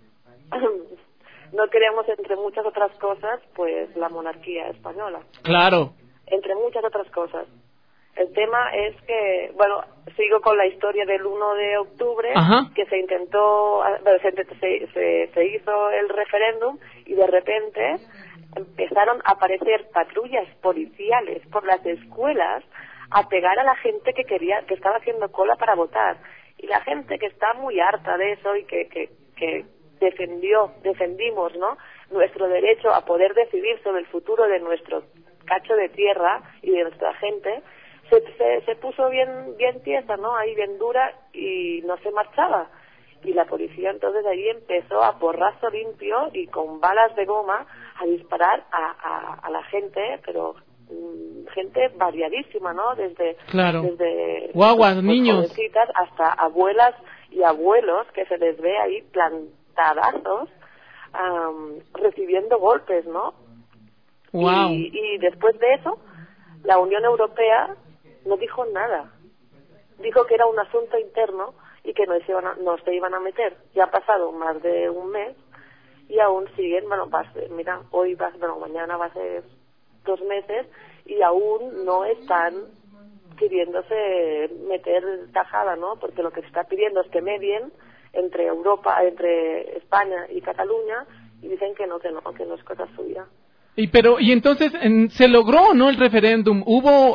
No queremos, entre muchas otras cosas, pues la monarquía española. Claro. Entre muchas otras cosas. El tema es que, bueno, sigo con la historia del 1 de octubre, Ajá. que se intentó, bueno, se hizo el referéndum y de repente empezaron a aparecer patrullas policiales por las escuelas a pegar a la gente que estaba haciendo cola para votar. Y la gente que está muy harta de eso y que defendimos, ¿no?, nuestro derecho a poder decidir sobre el futuro de nuestro cacho de tierra y de nuestra gente, se puso bien tiesa, ¿no?, ahí bien dura, y no se marchaba. Y la policía entonces ahí empezó a porrazo limpio y con balas de goma a disparar a la gente, pero gente variadísima, ¿no? Desde guaguas, pues, niños, jovencitas hasta abuelas y abuelos que se les ve ahí plantadazos, recibiendo golpes, ¿no? Wow. Y después de eso, la Unión Europea no dijo nada. Dijo que era un asunto interno y que no se iban a meter. Ya ha pasado más de un mes y aún siguen, mañana va a ser 2 meses y aún no están queriéndose meter tajada, ¿no? Porque lo que se está pidiendo es que medien entre España y Cataluña, y dicen que no es cosa suya. Y entonces se logró, ¿no?, el referéndum. ¿Hubo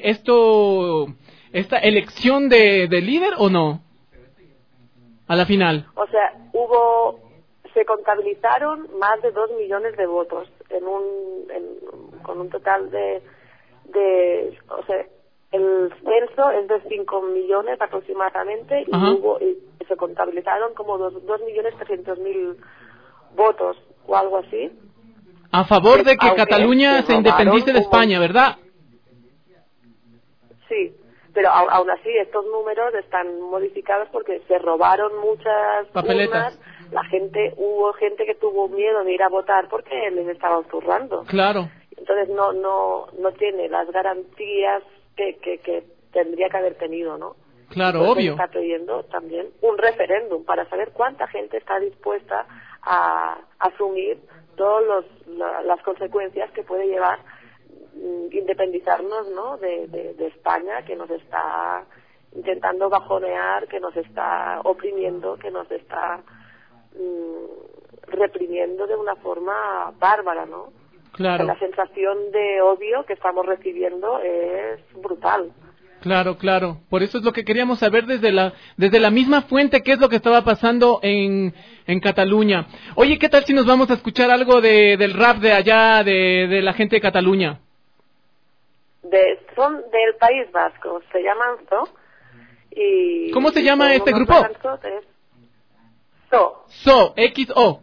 esta elección de líder o no? A la final. O sea, se contabilizaron más de 2 millones de votos con un total o sea, el censo es de 5 millones aproximadamente y se contabilizaron como 2.300.000 votos o algo así. A favor de que Aunque Cataluña se independice de España, ¿verdad? Sí, pero aún así estos números están modificados porque se robaron muchas papeletas. urnas. Hubo gente que tuvo miedo de ir a votar porque les estaban zurrando. Claro. Entonces no tiene las garantías que tendría que haber tenido, ¿no? Claro, Entonces, obvio. Está pidiendo también un referéndum para saber cuánta gente está dispuesta a asumir todas las consecuencias que puede llevar independizarnos, ¿no? de España, que nos está intentando bajonear, que nos está oprimiendo, que nos está reprimiendo de una forma bárbara, ¿no? Claro. La sensación de odio que estamos recibiendo es brutal. Claro, claro. Por eso es lo que queríamos saber desde la misma fuente, qué es lo que estaba pasando en Cataluña. Oye, ¿qué tal si nos vamos a escuchar algo del rap de allá, de la gente de Cataluña? Son del País Vasco, se llaman Zo. Y ¿cómo se llama este grupo? Zo. Zo, X-O.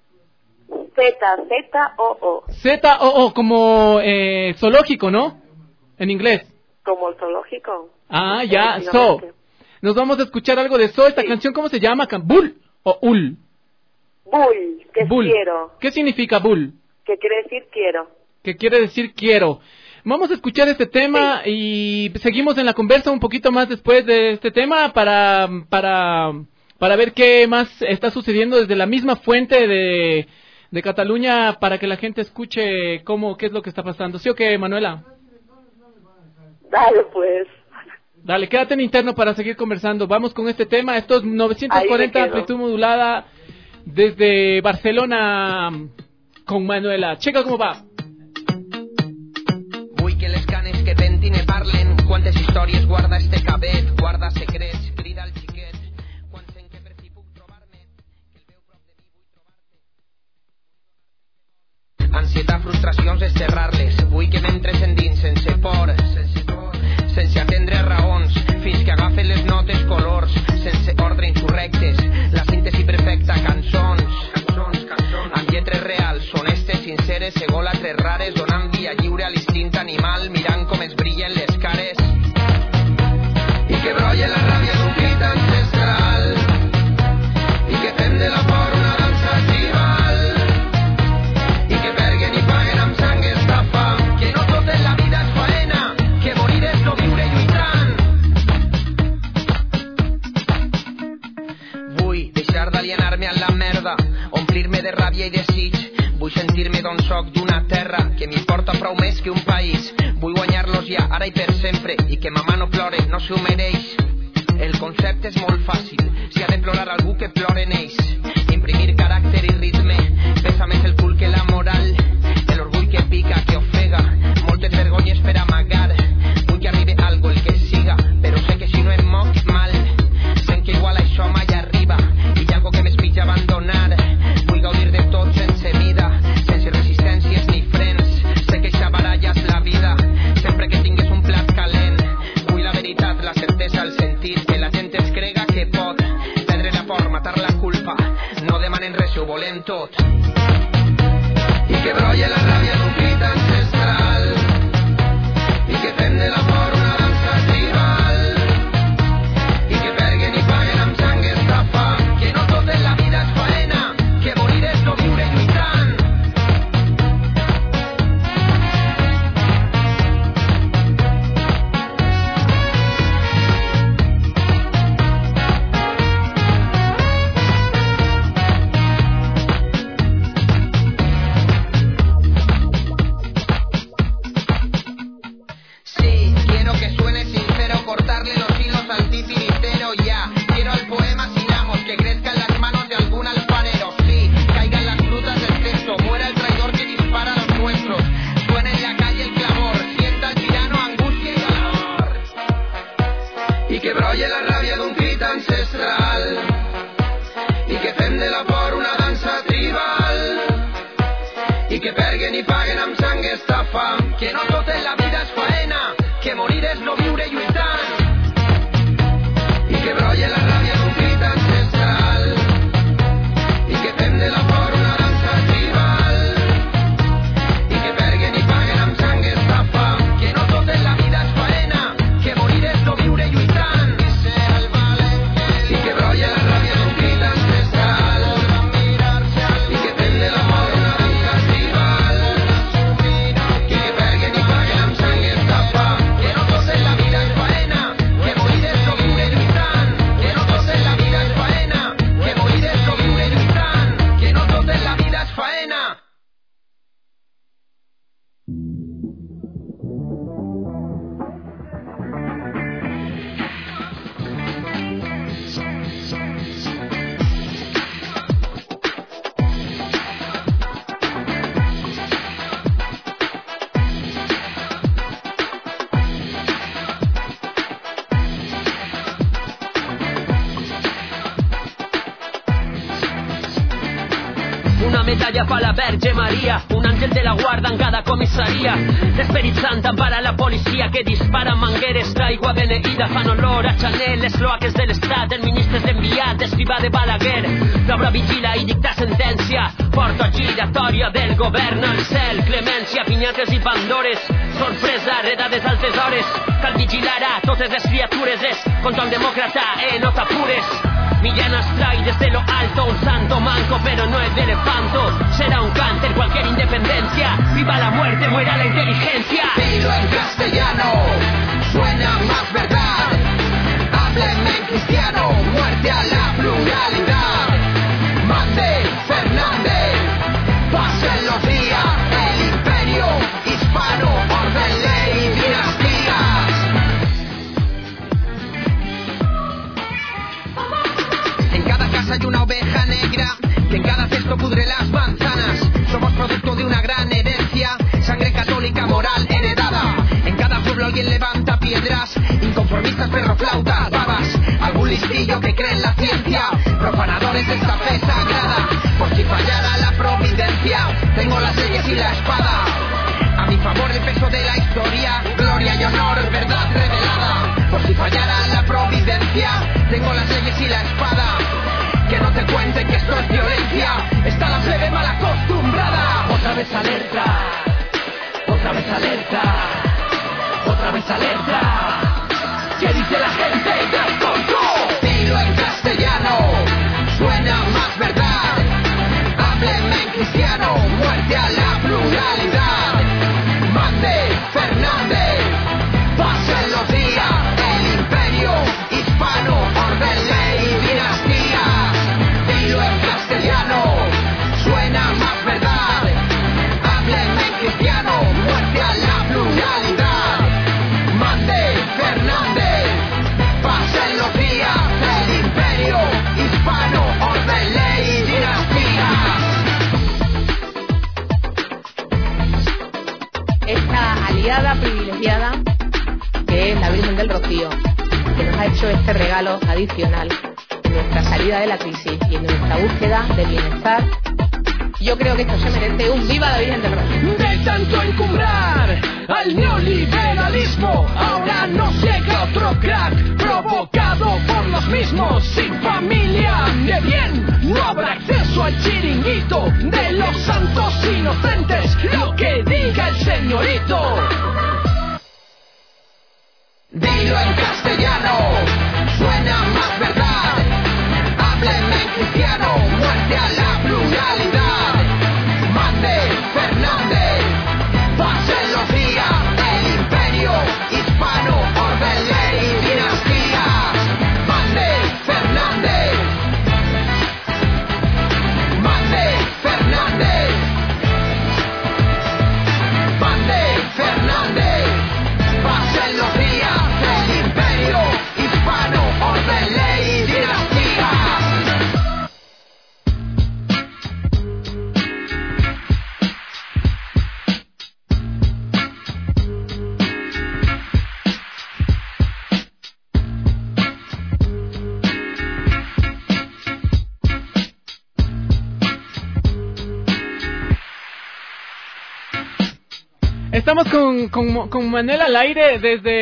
Z-O-O. Z-O-O, como zoológico, ¿no? En inglés. Como el zoológico. Ah, ya, So. Nos vamos a escuchar algo de So. ¿Esta canción cómo se llama? ¿Bull o Ul? Bull, que es quiero. ¿Qué significa Bull? Que quiere decir quiero. Que quiere decir quiero. Vamos a escuchar este tema y seguimos en la conversa un poquito más después de este tema para ver qué más está sucediendo desde la misma fuente de Cataluña para que la gente escuche qué es lo que está pasando. ¿Sí o qué, Manuela? Dale, pues. Dale, quédate en interno para seguir conversando. Vamos con este tema. Esto es 940 amplitud modulada desde Barcelona con Manuela. Checa cómo va. Vull que les canes que ventin i parlen. Quantes històries guarda este cabet, guarda secrets, crida al xiquet. Quan sent que per fi puc trobar-me, que el veu prop de mi vull trobar-te. Ansietat, frustracions, desterrar-les. Vull que m'entres endins sense por, sense atendre raons, fins que agafen les notes colors, sense ordre insurrectes, la síntesi perfecta, cançons, amb lletres reals, honestes, sinceres, egòlatres rares, donant via lliure a l'instint animal, mirant com es brillen les cares, i que brolla la ràbia d'un crit ancestral, i que fem de la por una dansa tribal, i que perguen i paguen amb sang esta fam, que no tot en la vida és faena, que morir és no viure lluitant. Vull deixar d'alienar-me a la merda, omplir-me de ràbia i desig. Vull sentir-me d'on soc, d'una terra que m'importa prou més que un país. Vull guanyar-los ja, ara i per sempre, i que ma mà no plore, no s'ho mereix. El concepte és molt fàcil, si ha de plorar algú que ploren ells. Imprimir caràcter i ritme, pesa més el cul que la moral. L'orgull que pica, que ofega, moltes vergonyes per amagar. Vull que arribi algo el que siga, però sé que si no em moc mal, sent que igual això mai arriba, i hi ha algo que m'espitja abandonar. Vull gaudir de tot sense mida, sense resistències ni frens. Sé que eixa baralla és la vida, sempre que tingues un plat calent. Vull la veritat, la certesa, el sentit, que la gent es crega que pot perdre la por, matar la culpa. No demanen res, ho volem tot. I que brolla la ràbia d'un crit ancestral, i que fem de la por una dansa tribal, i que perguen i paguen amb sang esta fam, que no tot en la vida és faena, que morir és no viure lluitant. Sí, quiero que suene sincero, cortarle los hilos al titiritero ya. Quiero al poema sin amos, que crezca en las manos de algún alfarero. Sí, caigan las frutas del texto, muera el traidor que dispara a los nuestros. Suena en la calle el clamor, sienta el tirano angustia y dolor. Y que brolle la rabia de un crit ancestral, y que fem de la por una dansa tribal, i que perguen i paguen amb sang esta fam, que no tot en la vida és faena, que morir és no viure lluitant. I que brolle la ràbia d'un crit ancestral, i que fem de la por una dansa tribal, una medalla para la Verge María, un ángel de la guarda en cada comissaria. L'Esperit Sant para la policia que dispara mangueres d'aigua beneïda, fan olor a Chanel, les cloaques de l'estat, el ministre és l'enviat, escriba de Balaguer, l'obra vigila i dicta sentència, porta giratòria del govern al cel, clemència, pinyates i pandores, sorpresa, redades altes hores, cal vigilar a totes les criatures, és contra el demòcrata, no t'apures. Millanas trae desde lo alto un santo manco, pero no es de elefanto. Será un cáncer cualquier independencia. Viva la muerte, muera la inteligencia. Dilo en castellano, suena más verdad. Hábleme en cristiano, muerte a la pluralidad. Mande Fernández, pasen los días. El imperio hispano, orden, ley y dinastías. En cada casa hay una oveja negra que en cada cesto pudre las manzanas. Somos producto de una gran herencia, sangre católica moral heredada. En cada pueblo alguien levanta piedras, inconformistas, perroflautas, babas. Algún listillo que cree en la ciencia, profanadores de esta fe sagrada. Por si fallara la providencia, tengo las leyes y la espada. A mi favor el peso de la historia, gloria y honor, verdad revelada. Por si fallara la providencia, tengo las leyes y la espada. Que no te cuenten que esto es violencia, está la plebe mal acostumbrada. Otra vez alerta, otra vez alerta, otra vez alerta. ¿Qué dice la gente del control? Dilo en castellano, suena más verdad. Hábleme en cristiano, muerte a la pluralidad. Mande Fernández, pasen los días. El imperio hispano, orden, ley y dinastías. Dilo en castellano, suena más verdad. Hábleme en cristiano, muerte a la pluralidad. Mande Fernández, pasen los días. El imperio hispano, orden, ley y dinastías. Esta aliada privilegiada que es la Virgen del Rocío, que nos ha hecho este regalo adicional en nuestra salida de la crisis y en nuestra búsqueda del bienestar. Yo creo que esto se merece un viva la Virgen del Rocío. De tanto encumbrar al neoliberalismo, ahora nos llega otro crack provocado por los mismos. Sin familia de bien, no habrá acceso al chiringuito de los santos inocentes, lo que diga el señorito. Dilo en castellano, suena más verdad. Hábleme en cristiano, muerte a la pluralidad. Mande Fernández, pasen los días. El imperio hispano, orden, ley y dinastías. Mande Fernández, mande Fernández, mande Fernández, pasen los días. El imperio hispano, orden, ley y dinastías. Estamos con Manuel al aire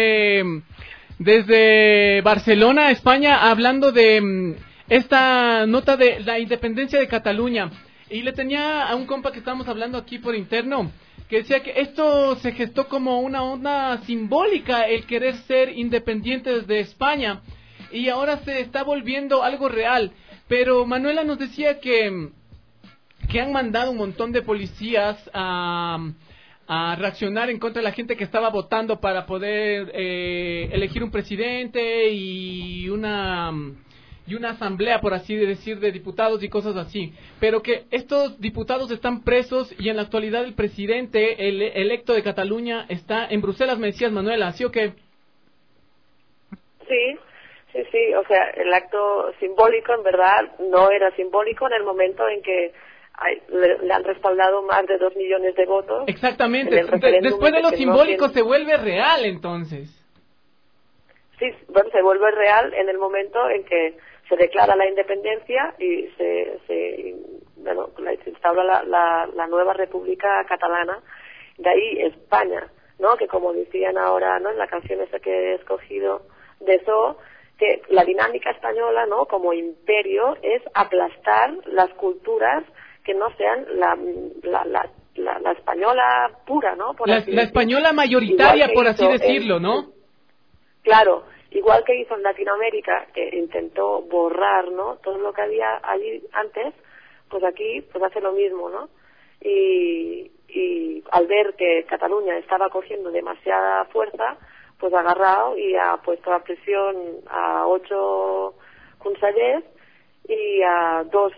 desde Barcelona, España, hablando de esta nota de la independencia de Cataluña. Y le tenía a un compa que estábamos hablando aquí por interno, que decía que esto se gestó como una onda simbólica, el querer ser independientes de España, y ahora se está volviendo algo real. Pero Manuela nos decía que han mandado un montón de policías a reaccionar en contra de la gente que estaba votando para poder elegir un presidente y una asamblea, por así decir, de diputados y cosas así, pero que estos diputados están presos y en la actualidad el presidente el electo de Cataluña está en Bruselas, me decías, Manuela, ¿sí o qué? Sí, o sea, el acto simbólico en verdad no era simbólico en el momento en que le han respaldado más de 2 millones de votos. Exactamente, después de lo simbólico se vuelve real entonces. Sí, bueno, se vuelve real en el momento en que se declara la independencia y se instaura la nueva República Catalana. De ahí España, ¿no? Que como decían ahora, ¿no? En la canción esa que he escogido de Zoo, que la dinámica española, ¿no? Como imperio es aplastar las culturas que no sean la española pura, ¿no? La española mayoritaria, por así decirlo, ¿no? Claro, igual que hizo en Latinoamérica, que intentó borrar, ¿no? Todo lo que había allí antes, pues aquí pues hace lo mismo, ¿no? Y al ver que Cataluña estaba cogiendo demasiada fuerza, pues ha agarrado y ha puesto a prisión a 8 consellers y a dos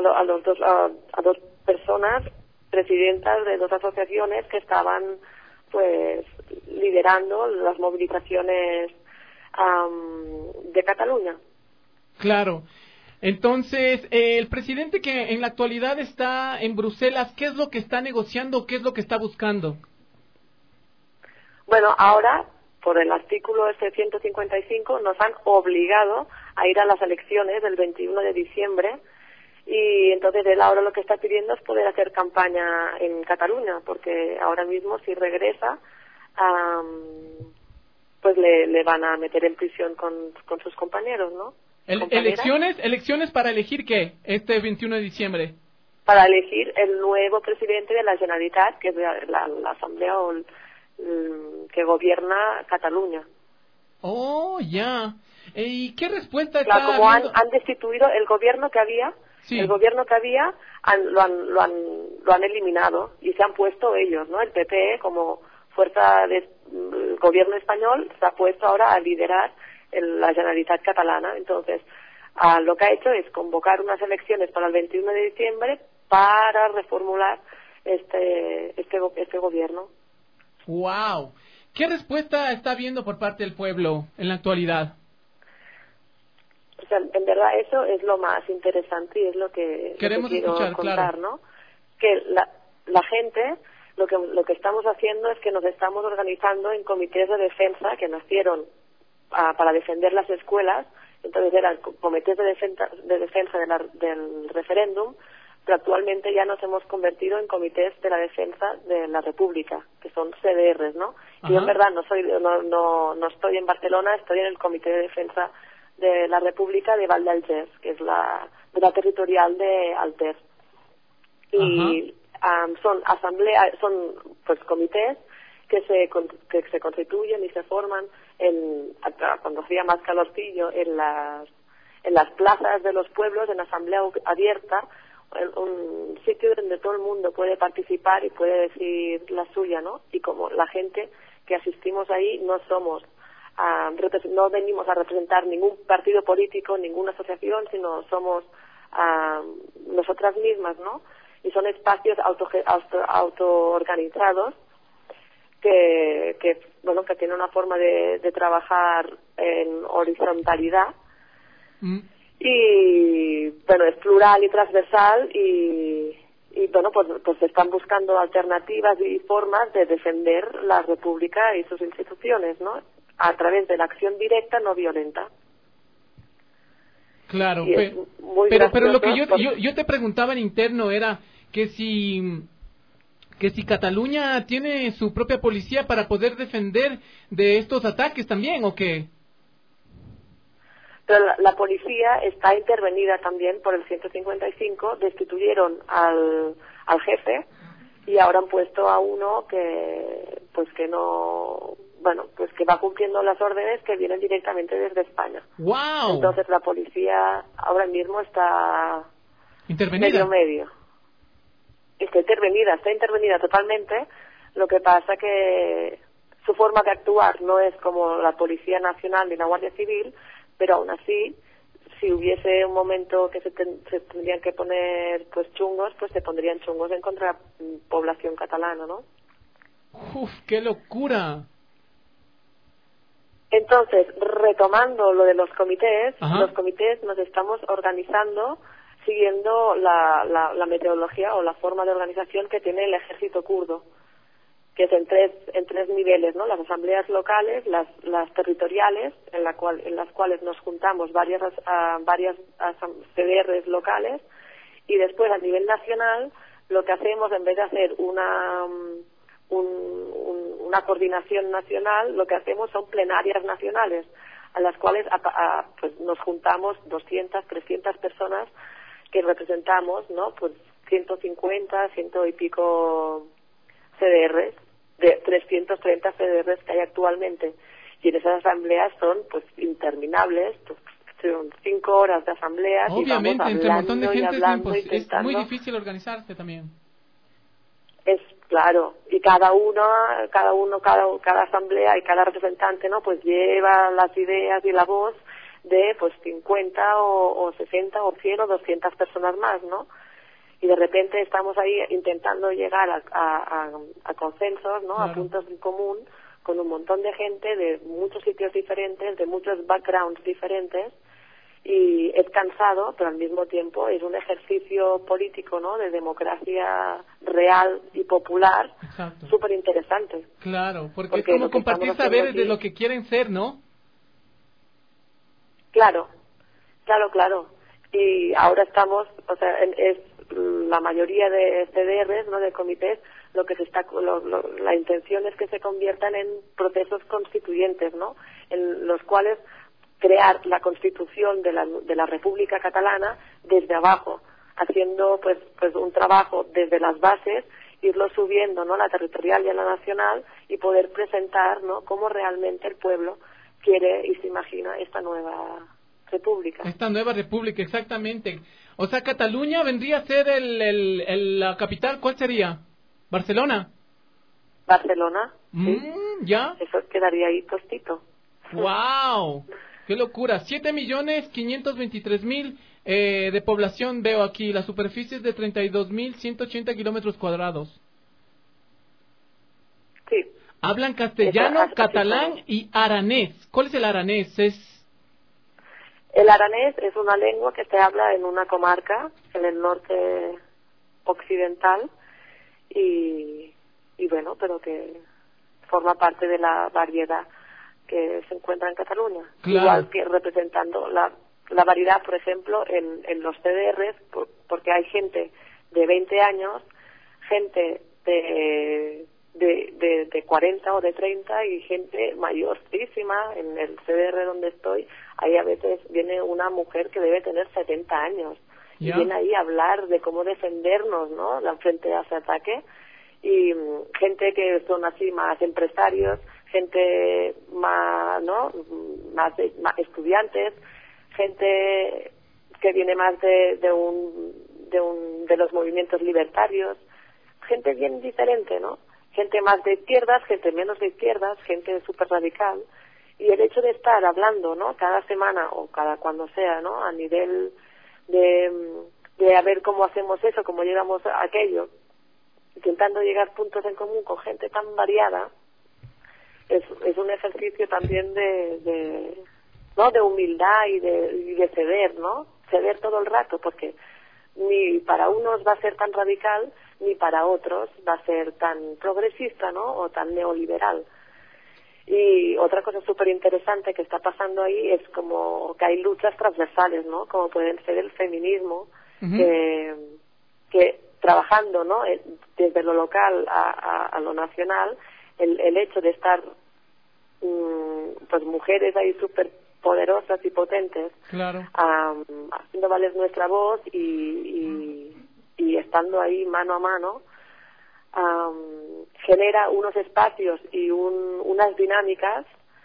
personas presidentas de 2 asociaciones que estaban pues liderando las movilizaciones de Cataluña. Claro. Entonces, el presidente que en la actualidad está en Bruselas, ¿qué es lo que está negociando? ¿Qué es lo que está buscando? Bueno, ahora, por el artículo 155, nos han obligado a ir a las elecciones del 21 de diciembre y entonces él ahora lo que está pidiendo es poder hacer campaña en Cataluña, porque ahora mismo si regresa, pues le van a meter en prisión con sus compañeros, ¿no? ¿Elecciones para elegir qué? Este 21 de diciembre. Para elegir el nuevo presidente de la Generalitat, que es la asamblea que gobierna Cataluña. Oh, ya. ¿Y qué respuesta está claro, como han destituido el gobierno que había, sí. El gobierno que había lo han eliminado y se han puesto ellos, ¿no? El PP como fuerza del gobierno español se ha puesto ahora a liderar la Generalitat catalana. Entonces, lo que ha hecho es convocar unas elecciones para el 21 de diciembre para reformular este gobierno. Wow. ¿Qué respuesta está habiendo por parte del pueblo en la actualidad? O sea, en verdad eso es lo más interesante y es lo que queremos quiero escuchar, contar, claro. ¿no? Que la gente, lo que estamos haciendo es que nos estamos organizando en comités de defensa que nacieron para defender las escuelas. Entonces eran comités de defensa del referéndum, pero actualmente ya nos hemos convertido en comités de la defensa de la República, que son CDRs, ¿no? Y yo en verdad no estoy en Barcelona, estoy en el comité de defensa de la República de Val d'Alger, que es la territorial de Alter. Y son pues comités que se constituyen y se forman cuando hacía más calorcillo en las plazas de los pueblos, en asamblea abierta, un sitio donde todo el mundo puede participar y puede decir la suya, ¿no? Y como la gente que asistimos ahí no venimos a representar ningún partido político, ninguna asociación, sino somos nosotras mismas, ¿no? Y son espacios autoorganizados que tienen una forma de trabajar en horizontalidad. Y bueno, es plural y transversal y bueno, pues están buscando alternativas y formas de defender la República y sus instituciones, ¿no? A través de la acción directa no violenta. Claro, pero lo que yo te preguntaba en interno era que si Cataluña tiene su propia policía para poder defender de estos ataques también, ¿o qué? Pero la policía está intervenida también por el 155, destituyeron al jefe y ahora han puesto a uno que va cumpliendo las órdenes que vienen directamente desde España. ¡Wow! Entonces la policía ahora mismo está intervenida. medio. Está intervenida totalmente. Lo que pasa que su forma de actuar no es como la Policía Nacional ni la Guardia Civil, pero aún así, si hubiese un momento que se tendrían que poner pues chungos, pues se pondrían chungos en contra de la población catalana, ¿no? ¡Uf, qué locura! Entonces, retomando lo de los comités nos estamos organizando siguiendo la metodología o la forma de organización que tiene el ejército kurdo, que es en tres niveles, ¿no? Las asambleas locales, las territoriales, en las cuales nos juntamos varias CDRs locales, y después a nivel nacional lo que hacemos, en vez de hacer una coordinación nacional, lo que hacemos son plenarias nacionales, a las cuales pues nos juntamos 200, 300 personas que representamos, ¿no? Pues 150, 100 y pico CDRs, de 330 CDRs que hay actualmente. Y en esas asambleas son pues interminables, pues, son 5 horas de asambleas. Obviamente, y entre un montón de gente es muy intentando. difícil organizarse también. Es claro, y cada asamblea y cada representante, ¿no? Pues lleva las ideas y la voz de pues 50 o 60 o 100 o 200 personas más, ¿no? Y de repente estamos ahí intentando llegar a consensos, ¿no? Claro. A puntos en común con un montón de gente de muchos sitios diferentes, de muchos backgrounds diferentes, y es cansado, pero al mismo tiempo es un ejercicio político, ¿no? De democracia real y popular, súper interesante. Claro, porque es como compartir saberes de lo que quieren ser, ¿no? Claro. Y ahora estamos, o sea, es la mayoría de CDRs, ¿no? De comités, la intención es que se conviertan en procesos constituyentes, ¿no? En los cuales crear la constitución de la República Catalana desde abajo, haciendo pues un trabajo desde las bases, irlo subiendo, ¿no? La territorial y a la nacional, y poder presentar, ¿no? Cómo realmente el pueblo quiere y se imagina esta nueva república. Esta nueva república, exactamente. O sea, Cataluña vendría a ser la capital. ¿Cuál sería? ¿Barcelona? Barcelona, sí. ¿Ya? Eso quedaría ahí tostito. ¡Wow! ¡Qué locura! 7.523.000 de población veo aquí. La superficie es de 32.180 kilómetros cuadrados. Sí. Hablan castellano, catalán y aranés. ¿Cuál es el aranés? El aranés es una lengua que se habla en una comarca en el norte occidental y bueno, pero que forma parte de la variedad que se encuentra en Cataluña. Claro. Igual que representando la variedad, por ejemplo, en los CDRs, porque hay gente de 20 años, gente de 40 o de 30 y gente mayorísima. En el CDR donde estoy, ahí a veces viene una mujer que debe tener 70 años y viene ahí a hablar de cómo defendernos, ¿no? Frente a ese ataque. Y gente que son así más empresarios, gente más, ¿no? Más estudiantes, gente que viene más de los movimientos libertarios, gente bien diferente, ¿no? Gente más de izquierdas, gente menos de izquierdas, gente súper radical. Y el hecho de estar hablando, ¿no? Cada semana o cada cuando sea, ¿no? A nivel de a ver cómo hacemos eso, cómo llegamos a aquello, intentando llegar puntos en común con gente tan variada, es un ejercicio también de humildad y de ceder, ¿no? Ceder todo el rato, porque ni para unos va a ser tan radical, ni para otros va a ser tan progresista, ¿no? O tan neoliberal. Y otra cosa súper interesante que está pasando ahí es como que hay luchas transversales, ¿no? Como pueden ser el feminismo, que trabajando, ¿no? Desde lo local a lo nacional, el hecho de estar pues mujeres ahí súper poderosas y potentes, claro, haciendo valer nuestra voz y estando ahí mano a mano, genera unos espacios y unas dinámicas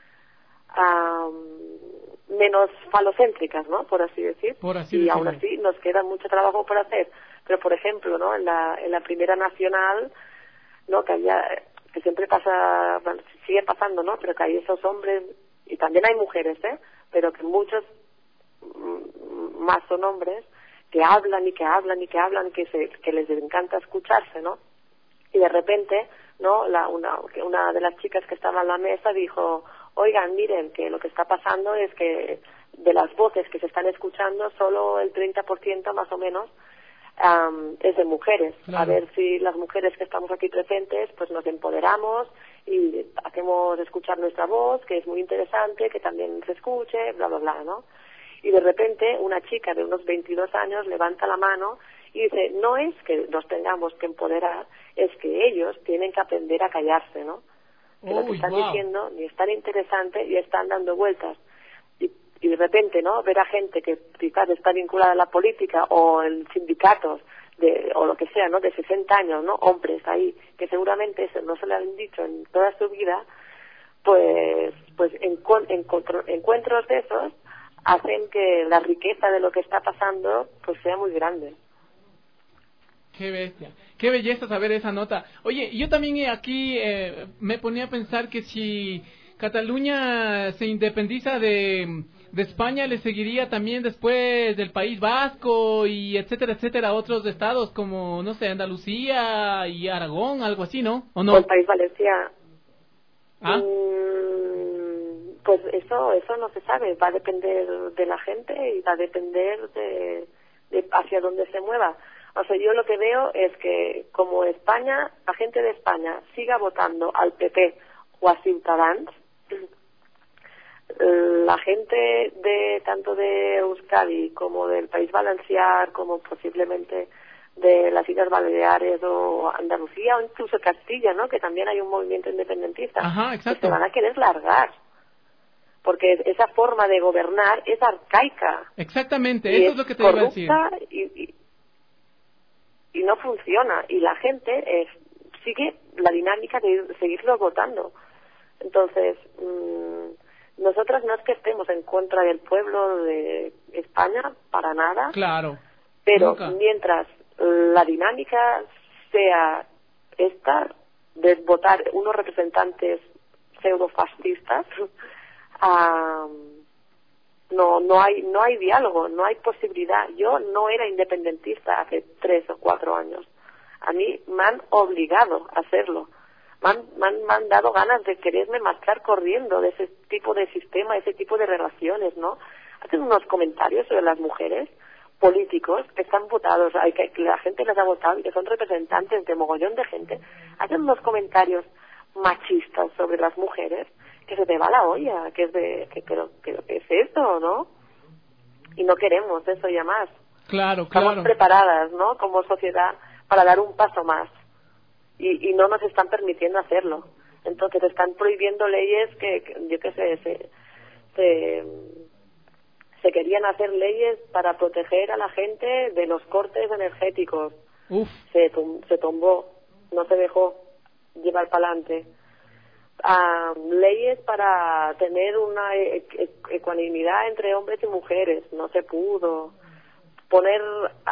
menos falocéntricas, ¿no? Por así decir. Y aún así nos queda mucho trabajo por hacer. Pero, por ejemplo, ¿no? En la primera nacional, ¿no? Que siempre pasa, bueno, sigue pasando, ¿no? Pero que hay esos hombres, y también hay mujeres, pero que muchos más son hombres, que hablan y que hablan y que hablan, que les encanta escucharse, ¿no? Y de repente, ¿no? Una de las chicas que estaba en la mesa dijo: oigan, miren, que lo que está pasando es que de las voces que se están escuchando, solo el 30% más o menos es de mujeres. Claro. A ver si las mujeres que estamos aquí presentes pues nos empoderamos y hacemos escuchar nuestra voz, que es muy interesante, que también se escuche, bla, bla, bla, ¿no? Y de repente una chica de unos 22 años levanta la mano Y dice, no es que nos tengamos que empoderar, es que ellos tienen que aprender a callarse, ¿no? Que lo que están diciendo ni es tan interesante y están dando vueltas. Y de repente, ¿no? Ver a gente que quizás está vinculada a la política o en sindicatos o lo que sea, ¿no? De 60 años, ¿no? Hombres ahí, que seguramente eso no se le han dicho en toda su vida, pues encuentros de esos hacen que la riqueza de lo que está pasando pues sea muy grande. Qué bestia, qué belleza saber esa nota. Oye, yo también aquí me ponía a pensar que si Cataluña se independiza de España, le seguiría también después del País Vasco y etcétera, etcétera, otros estados como, no sé, Andalucía y Aragón, algo así, ¿no? ¿O no? O el País Valenciano. Pues eso no se sabe, va a depender de la gente y va a depender de hacia dónde se mueva. O sea, yo lo que veo es que como España, la gente de España siga votando al PP o a Ciutadans, la gente de tanto de Euskadi como del País Valenciano, como posiblemente de las Islas Baleares o Andalucía o incluso Castilla, ¿no? Que también hay un movimiento independentista. Ajá, exacto. Que se van a querer largar. Porque esa forma de gobernar es arcaica. Exactamente, eso es lo que te iba a decir. Y no funciona. Y la gente sigue la dinámica de seguirlo votando. Entonces, nosotras no es que estemos en contra del pueblo de España, para nada. Claro. Pero nunca. Mientras la dinámica sea esta, de votar unos representantes pseudofascistas, no hay diálogo, no hay posibilidad. Yo no era independentista hace 3 o 4 años. A mí me han obligado a hacerlo. Me han dado ganas de quererme marchar corriendo de ese tipo de sistema, ese tipo de relaciones, ¿no? Hacen unos comentarios sobre las mujeres, políticos que están votados, que la gente les ha votado y que son representantes de mogollón de gente, hacen unos comentarios machistas sobre las mujeres que se te va la olla, que es pero ¿qué es esto, no? Y no queremos eso ya más. Claro, Estamos preparadas, ¿no? Como sociedad para dar un paso más y no nos están permitiendo hacerlo. Entonces están prohibiendo leyes que yo qué sé, se querían hacer leyes para proteger a la gente de los cortes energéticos. Se tumbó, no se dejó llevar para adelante. Leyes para tener una ecuanimidad entre hombres y mujeres, no se pudo. Poner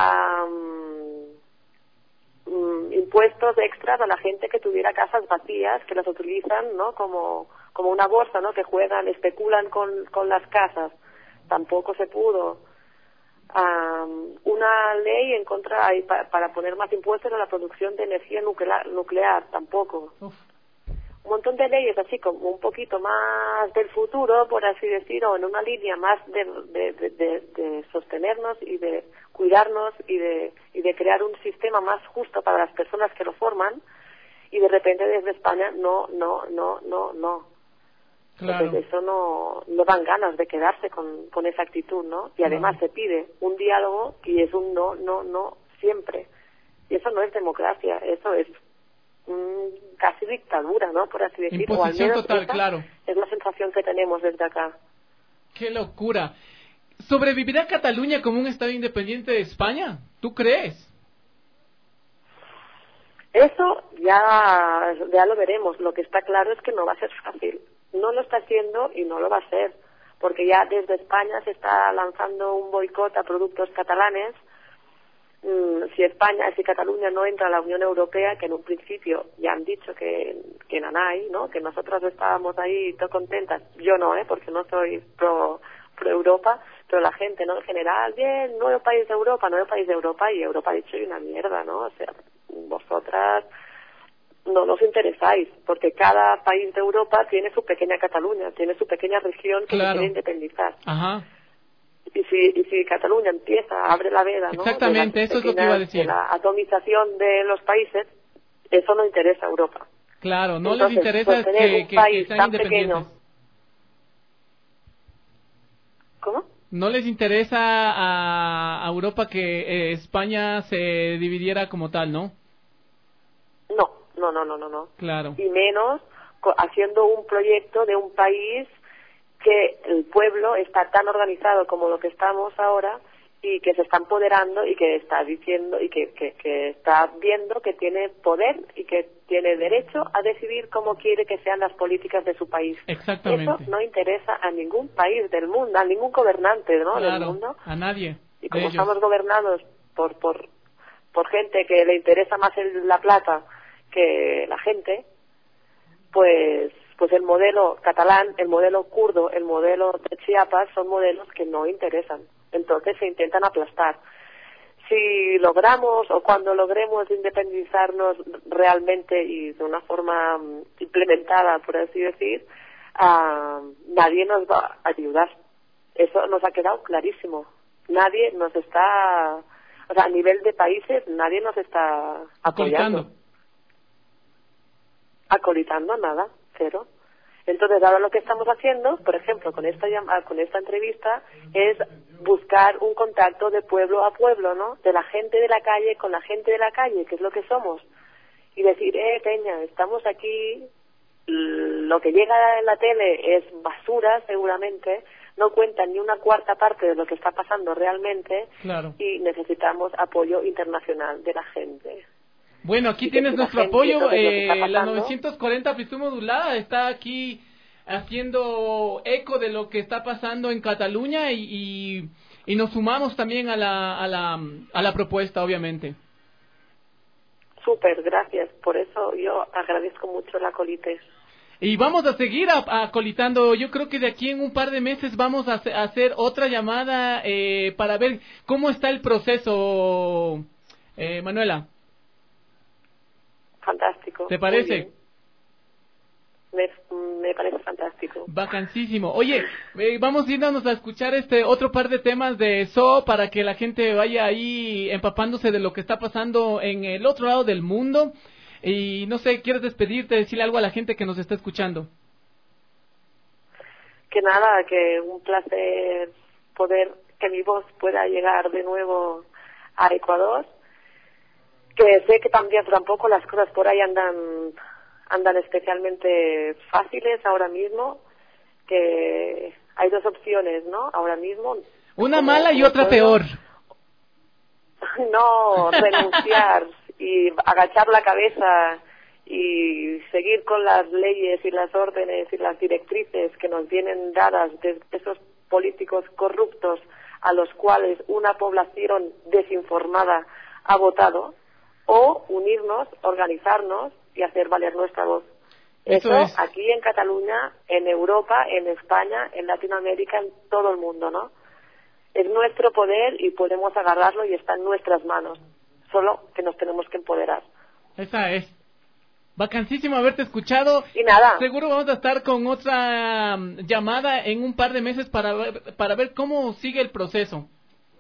impuestos extras a la gente que tuviera casas vacías, que las utilizan, ¿no? como una bolsa, ¿no? Que juegan, especulan con las casas, tampoco se pudo. Una ley en contra para poner más impuestos a la producción de energía nuclear, tampoco. Un montón de leyes así como un poquito más del futuro, por así decirlo, en una línea más de sostenernos y de cuidarnos y de crear un sistema más justo para las personas que lo forman, y de repente desde España no. Claro. Entonces eso no dan ganas de quedarse con esa actitud, ¿no? Y además se pide un diálogo y es un no siempre. Y eso no es democracia, eso es casi dictadura, ¿no? Por así decirlo. Imposición total, claro. Es la sensación que tenemos desde acá. ¡Qué locura! ¿Sobrevivirá Cataluña como un estado independiente de España? ¿Tú crees? Eso ya lo veremos. Lo que está claro es que no va a ser fácil. No lo está haciendo y no lo va a ser. Porque ya desde España se está lanzando un boicot a productos catalanes. Si Cataluña no entra a la Unión Europea, que en un principio ya han dicho que nanay, ¿no? Que nosotras estábamos ahí todo contentas. Yo no, porque no soy pro Europa, pero la gente, ¿no? En general, bien, nuevo país de Europa, y Europa ha dicho, y una mierda, ¿no? O sea, vosotras no nos interesáis, porque cada país de Europa tiene su pequeña Cataluña, tiene su pequeña región que se quiere independizar. Ajá. Y si Cataluña abre la veda, ¿no? Exactamente, eso es lo que iba a decir. De la atomización de los países, eso no interesa a Europa. Claro, no entonces, les interesa tener un país que sean tan independientes. pequeño. ¿Cómo? ¿No les interesa a Europa que España se dividiera como tal, no? No. Claro. Y menos haciendo un proyecto de un país que el pueblo está tan organizado como lo que estamos ahora y que se está empoderando y que está diciendo y que está viendo que tiene poder y que tiene derecho a decidir cómo quiere que sean las políticas de su país. Exactamente. Eso no interesa a ningún país del mundo, a ningún gobernante, ¿no? Claro, del mundo. a nadie. Y como estamos gobernados por gente que le interesa más la plata que la gente, pues el modelo catalán, el modelo kurdo, el modelo de Chiapas son modelos que no interesan. Entonces se intentan aplastar. Si logramos o cuando logremos independizarnos realmente y de una forma implementada, por así decir, nadie nos va a ayudar. Eso nos ha quedado clarísimo. Nadie nos está, o sea, a nivel de países, nadie nos está apoyando. Acolitando nada, cero. Entonces, ahora lo que estamos haciendo, por ejemplo, con esta entrevista, es buscar un contacto de pueblo a pueblo, ¿no? De la gente de la calle con la gente de la calle, que es lo que somos. Y decir, Peña, estamos aquí, lo que llega en la tele es basura, seguramente, no cuentan ni una cuarta parte de lo que está pasando realmente, claro. Y necesitamos apoyo internacional de la gente. Bueno, aquí tienes nuestro apoyo, la 940 amplitud modulada está aquí haciendo eco de lo que está pasando en Cataluña y nos sumamos también a la propuesta, obviamente. Súper, gracias, por eso yo agradezco mucho la colite. Y vamos a seguir acolitando, yo creo que de aquí en un par de meses vamos a hacer otra llamada para ver cómo está el proceso, Manuela. Fantástico. ¿Te parece? Me parece fantástico. Vacancísimo. Oye, vamos a irnos a escuchar otro par de temas de So para que la gente vaya ahí empapándose de lo que está pasando en el otro lado del mundo. Y no sé, ¿quieres despedirte, decirle algo a la gente que nos está escuchando? Que nada, que un placer poder que mi voz pueda llegar de nuevo a Ecuador. Que sé que también tampoco las cosas por ahí andan especialmente fáciles ahora mismo, que hay dos opciones, ¿no? Ahora mismo. Una mala y otra peor. No, renunciar y agachar la cabeza y seguir con las leyes y las órdenes y las directrices que nos vienen dadas de esos políticos corruptos a los cuales una población desinformada ha votado. O unirnos, organizarnos y hacer valer nuestra voz. Eso aquí en Cataluña, en Europa, en España, en Latinoamérica, en todo el mundo, ¿no? Es nuestro poder y podemos agarrarlo y está en nuestras manos. Solo que nos tenemos que empoderar. Esa es. Vacancísimo haberte escuchado. Y nada. Seguro vamos a estar con otra llamada en un par de meses para ver cómo sigue el proceso.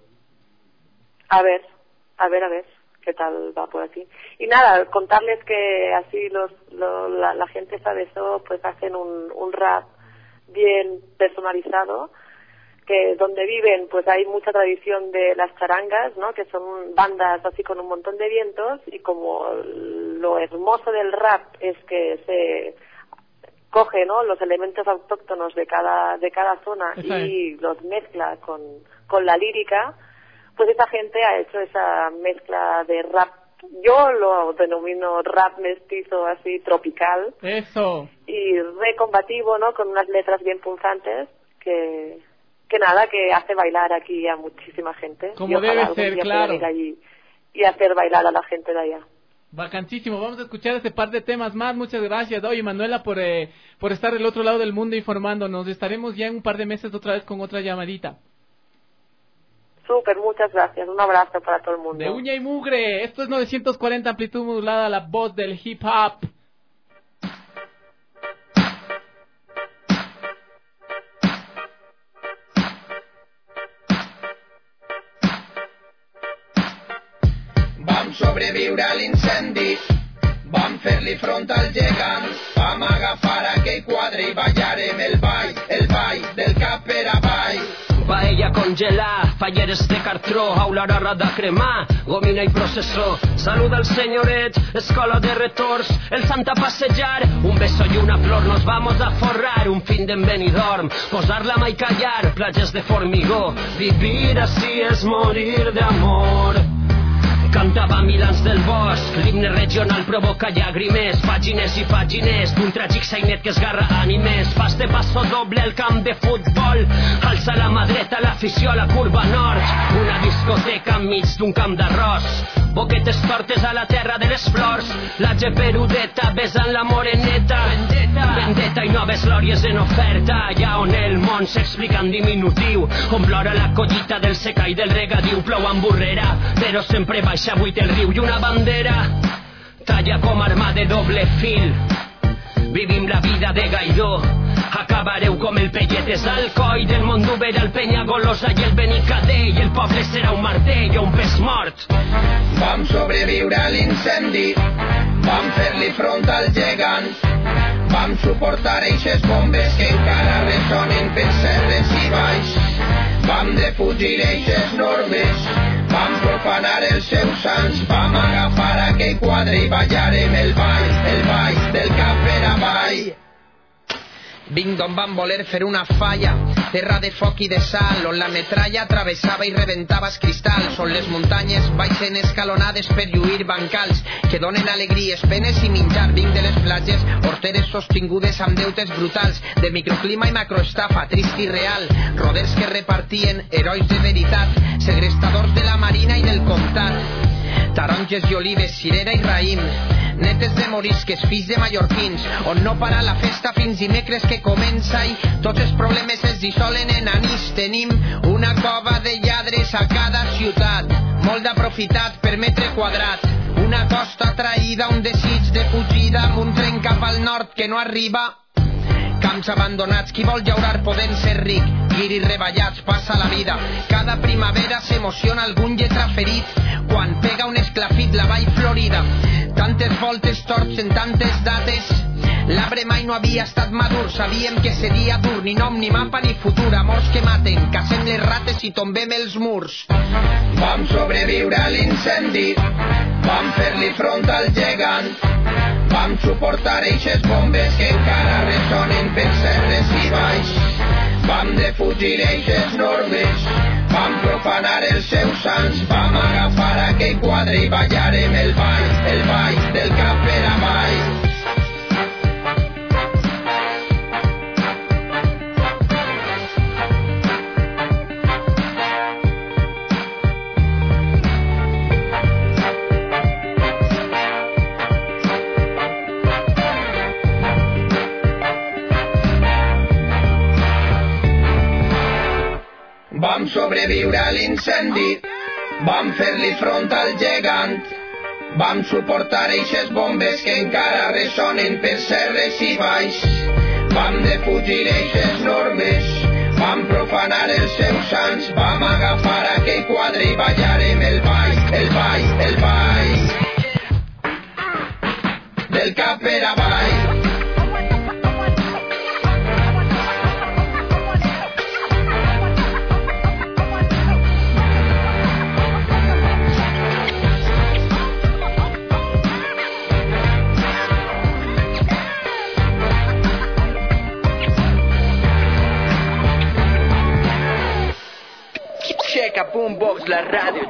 A ver. Qué tal va por aquí. Y nada, contarles que así la gente sabe eso, pues hacen un rap bien personalizado, que donde viven pues hay mucha tradición de las charangas, ¿no? Que son bandas así con un montón de vientos, y como lo hermoso del rap es que se coge, ¿no?, los elementos autóctonos de cada zona y los mezcla con la lírica. Pues esa gente ha hecho esa mezcla de rap, yo lo denomino rap mestizo así tropical. Eso. Y recombativo, ¿no? Con unas letras bien punzantes que nada, que hace bailar aquí a muchísima gente. Como debe ser, claro. Ir allí y hacer bailar a la gente de allá. Vacantísimo, vamos a escuchar este par de temas más. Muchas gracias, oye, Manuela, por estar del otro lado del mundo informándonos. Estaremos ya en un par de meses otra vez con otra llamadita. Súper, muchas gracias. Un abrazo para todo el mundo. De uña y mugre. Esto es 940 amplitud modulada, la voz del hip hop. Vam sobreviure a l'incendi, vam fer-li front al gegant, vam agafar aquell quadre i ballarem el ball del cap per avall. paella congelada, falleres de cartró, aula de cremar, gomina i processó. Saluda al senyoret, escola de retorns, el Santa passejar, un beso y una flor, nos vamos a forrar, un fin de Benidorm, posar la mà i callar, platges de formigó, vivir así es morir de amor. Cantava Milans del Bosc, l'himne regional provoca llàgrimes, pàgines i pàgines d'un tràgic sainet que esgarra ànimes. Pas de passo doble al camp de futbol, alça la mà dreta l'afició a la curva nord, una discoteca enmig d'un camp d'arròs, boquetes tortes a la terra de les flors, la geperudeta besant la moreneta, vendetta i noves glòries en oferta, allà on el món s'explica en diminutiu, on plora la collita del secà i del regadiu, plou amb burrera, però sempre baixa buit el riu i una bandera talla com arma de doble fil. Vivim la vida de Gaidó, acabareu com el Pelletes al coll del Mondúber, el Penyagolosa i el Benicadell, el poble serà un martell o un pes mort. Vam sobreviure a l'incendi, vam fer-li front al gegant, vam suportar eixes bombes que encara ressonen per serres i valls, vam defugir eixes normes, vam profanar els seus sants, vam agafar aquell quadre i ballarem el ball del cap per avall. Vinc d'on van voler fer una falla, terra de foc i de sal, on la metralla travessava i reventava els cristalls, on les muntanyes baixen escalonades per lluir bancals que donen alegries, penes i menjar. Vinc de les platges horteres sostingudes amb deutes brutals, de microclima i macroestafa, trist i real, roders que repartien herois de veritat, segrestadors de la marina i del comtat, taronges i olives, cirera i raïm, netes de morisques, fills de mallorquins, on no para la festa fins dimecres que comença i tots els problemes es dissolen en anís. Tenim una cova de lladres a cada ciutat, molt d'aprofitat per metre quadrat, una costa traïda, un desig de fugida amb un tren cap al nord que no arriba. Camps abandonats, qui vol llaurar podent ser ric, guiris reballats, passa la vida. Cada primavera s'emociona algun lletra ferit quan pega un esclafit la vall florida. Tantes voltes torts en tantes dates, l'arbre mai no havia estat madur, sabíem que seria dur, ni nom, ni mapa, ni futur, amors que maten, cacem les rates i tombem els murs. Vam sobreviure a l'incendi, vam fer-li front al gegant, vam suportar eixes bombes que encara ressonen per serres i valls, vam defugir eixes normes, vam profanar els seus sants, vam agafar aquell quadre i ballarem el ball del cap per avall. Vam sobreviure a l'incendi, vam fer-li front al gegant, vam suportar eixes bombes que encara ressonen per serres i valls, vam defugir eixes normes, vam profanar els seus sants, vam agafar aquell quadre i ballarem el ball del cap per avall. Checa, Boombox, la radio.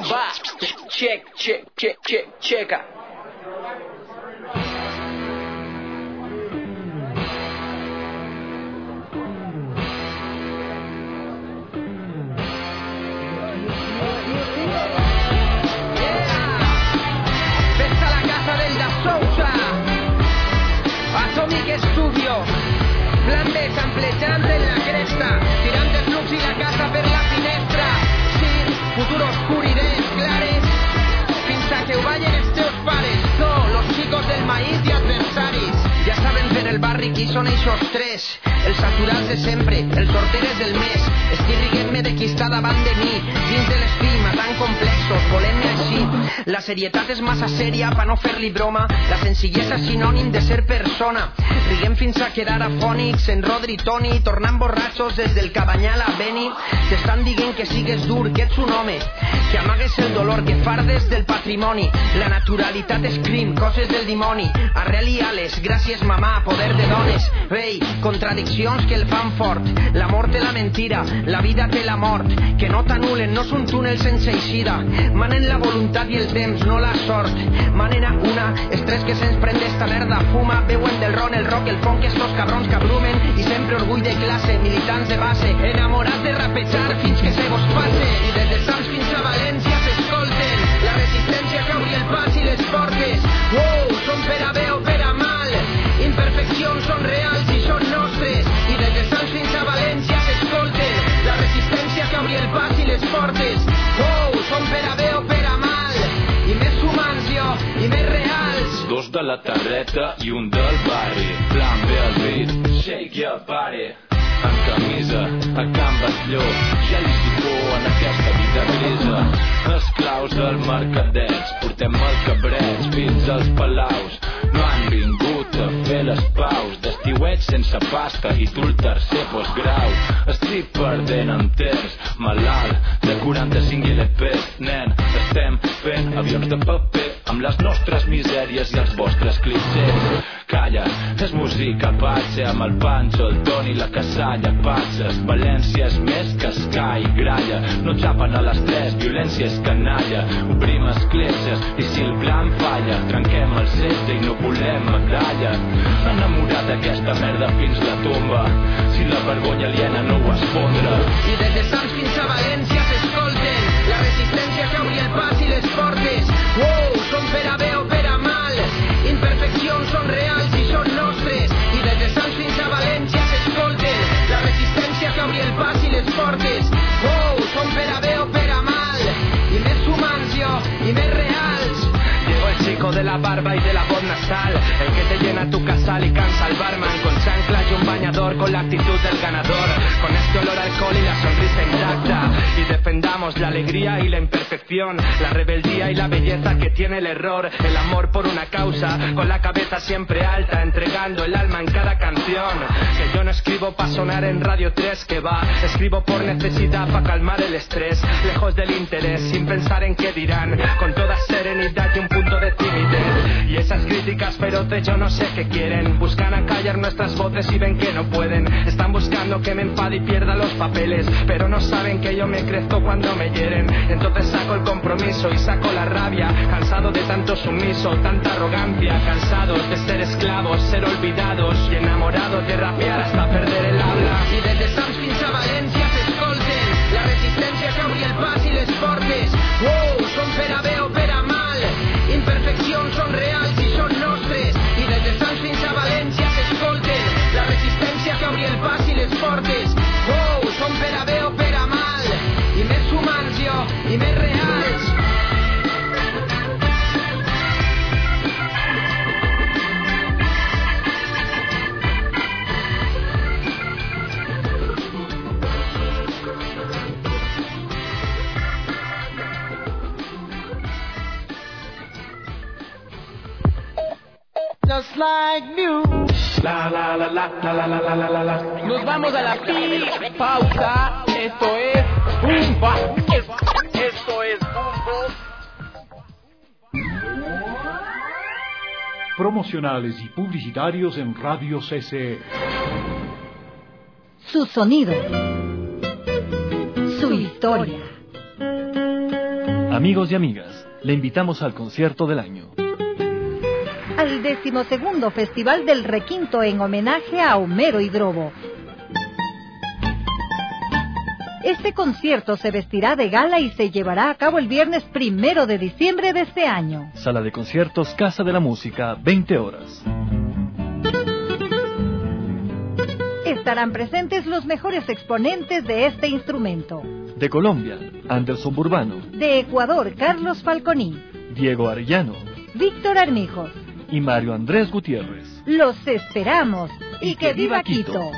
Checa. Ves a la casa del Da Sousa, Atomic Studio, plan de samplejant en la cresta, tirant el flux i la casa per la finestra, sí, futur oscur, idees clares, fins a que ho ballen els teus pares, no, los chicos del maíz i adversaris, ja saben fer el del barri, qui són eixos tres? Els saturats de sempre, els sorteres del mes. Estic riguent-me de qui està davant de mi, dins de l'estima, tan complexos, volem-me així. La serietat és massa sèria pa no fer-li broma, la senzillesa és sinònim de ser persona. Riguem fins a quedar afònics en Rodri i Toni, tornant borratxos des del Cabanyal a Beni. T'estan dient que sigues dur, que ets un home, que amagues el dolor, que fardes del patrimoni. La naturalitat és crim, coses del dimoni. Arrel i ales, gràcies mamà, poder de dones. Ei, contradiccions que el fan fort. L'amor té la mentira, la vida té la mort. Que no t'anulen, no és un túnel sense eixida. Manen la voluntat i el temps, no la sort. Manen a una, estrès que se'ns prende esta merda. Fuma, beuen del ron, el rock, el funk, estos cabrons que abrumen. I sempre orgull de classe, militants de base, enamorats de rapejar fins que se vos passe. I des de Sants fins a València s'escolten la resistència que obri el pas i les portes. Wow, són per a bé o per a mal, imperfeccions són reals i són nostres. I des de Sants fins a València s'escolten la resistència que obri el pas i les portes. Wow, són per a bé o per a mal, i més humans jo, i més reals. Dos de la terreta i un del barri, plan bé al beat, shake your body. En camisa, a Can Batlló, ja li situen aquesta vida grisa. Esclaus del mercadeig, portem el cabreig fins als palaus. No han vingut a fer les paus, d'estiuet sense pasta i tu el tercer postgrau. Estic perdent enters, malalt de 45 LPs. Nen, estem fent avions de paper amb les nostres misèries i els vostres clichés. Calla, és música base amb el Pancho, el Toni, la Casalla, passes. València és més que Sky i Gralla. No xapen a les 3, violència és canalla. Obrim escletxes i si el plan falla, trenquem el setge i no volem medalla. Enamorat d'aquesta merda fins la tomba, si la vergonya aliena no ho esfondra. I des de Sants fins a València s'escolten la resistència que obri el pas i les portes. Wow, són per a bé o per a mal, imperfeccions són reals i són nostres. I des de Sants fins a València s'escolten la resistència que obri el pas i les portes. Wow, són per a bé o per a mal, i més humans jo, i més reals. Llegó el chico de la barba y de la voz nasal, el que te llena tu casal y cansa al barman, con chancla y un bañador, con la actitud del ganador, con este olor a alcohol y la sonrisa intacta. Y defendamos la alegría y la imperfección, la rebeldía y la belleza que tiene el error, el amor por una causa, con la cabeza siempre alta, entregando el alma en cada canción. Que yo no escribo pa' sonar en Radio 3, que va, escribo por necesidad pa' calmar el estrés, lejos del interés, sin pensar en qué dirán, con toda serenidad y un punto de timidez. Y esas críticas feroces yo no sé qué quieren, buscan acallar nuestras voces y ven que no pueden. Están buscando que me enfade y pierda los papeles, pero no saben que yo me crezco cuando me hieren. Entonces saco el compromiso y saco la rabia, cansado de tanto sumiso, tanta arrogancia, cansados de ser esclavos, ser olvidados y enamorados de rapear hasta perder el habla. I des de Sants fins a València s'escolten la resistència que obri el pas i les portes. Wow, són per a bé o per a mal, imperfeccions són reals i són nostres. I des de Sants fins a València s'escolten la resistència que obri el pas i les portes. Wow, són per a bé o per a mal, i més humans jo, i més reals. Just like new. La la la la la la la la la la. Nos vamos a la pausa. Esto es Boombox. Esto es Boombox. Promocionales y publicitarios en Radio CC. Su sonido. Su historia. Amigos y amigas, le invitamos al concierto del año. Al 12º Festival del Requinto en homenaje a Homero y Drobo. Este concierto se vestirá de gala y se llevará a cabo el viernes 1 de diciembre de este año. Sala de conciertos Casa de la Música, 20 horas. Estarán presentes los mejores exponentes de este instrumento. De Colombia, Anderson Burbano. De Ecuador, Carlos Falconi. Diego Arellano. Víctor Armijos. Y Mario Andrés Gutiérrez. ¡Los esperamos! ¡Y que viva Quito!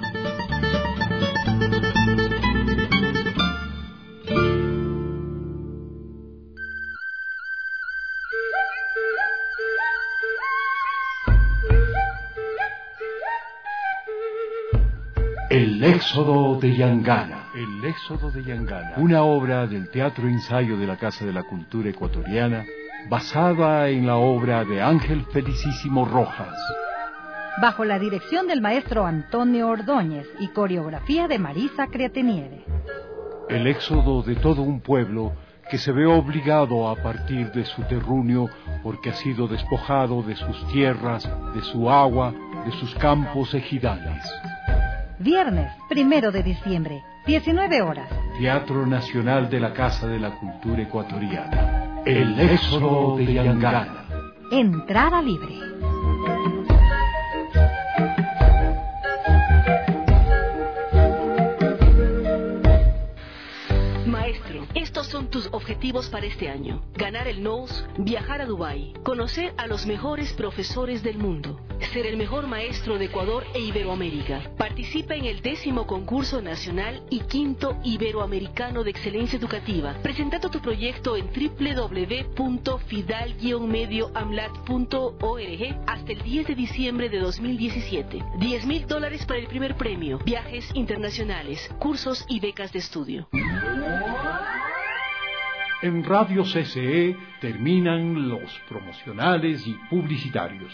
El éxodo de Yangana. El éxodo de Yangana. Una obra del Teatro Ensayo de la Casa de la Cultura Ecuatoriana, basada en la obra de Ángel Felicísimo Rojas. Bajo la dirección del maestro Antonio Ordóñez y coreografía de Marisa Criateniere. El éxodo de todo un pueblo que se ve obligado a partir de su terruño porque ha sido despojado de sus tierras, de su agua, de sus campos ejidales. Viernes 1 de diciembre, 19 horas. Teatro Nacional de la Casa de la Cultura Ecuatoriana. El éxodo de Yangana. Entrada libre. Maestro, estos son tus objetivos para este año. Ganar el NOS, viajar a Dubái, conocer a los mejores profesores del mundo, ser el mejor maestro de Ecuador e Iberoamérica. Participa en el 10º concurso nacional y 5º iberoamericano de excelencia educativa. Presentando tu proyecto en www.fidal-medioamlat.org hasta el 10 de diciembre de 2017. $10,000 para el primer premio, viajes internacionales, cursos y becas de estudio. En Radio CCE terminan los promocionales y publicitarios.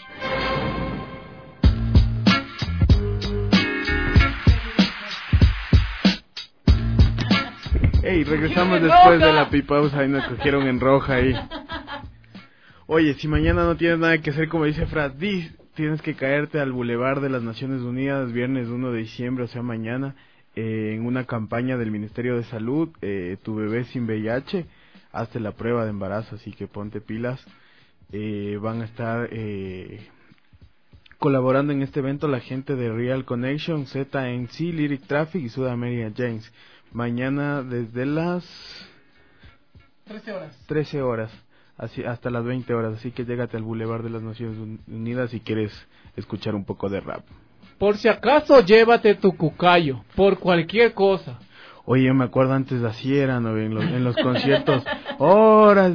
Hey, regresamos después de la pipausa y nos cogieron en roja ahí. Oye, si mañana no tienes nada que hacer, como dice Fras, tienes que caerte al Boulevard de las Naciones Unidas, viernes 1 de diciembre, o sea mañana, en una campaña del Ministerio de Salud, tu bebé sin VIH, hazte la prueba de embarazo, así que ponte pilas. Van a estar colaborando en este evento la gente de Real Connection, ZNC, Lyric Traffic y Sudamerica James. Mañana desde las 13 horas, así hasta las 20 horas, así que llégate al Boulevard de las Naciones Unidas si quieres escuchar un poco de rap. Por si acaso, llévate tu cucayo, por cualquier cosa. Oye, me acuerdo antes así eran, ¿no? en los conciertos, horas,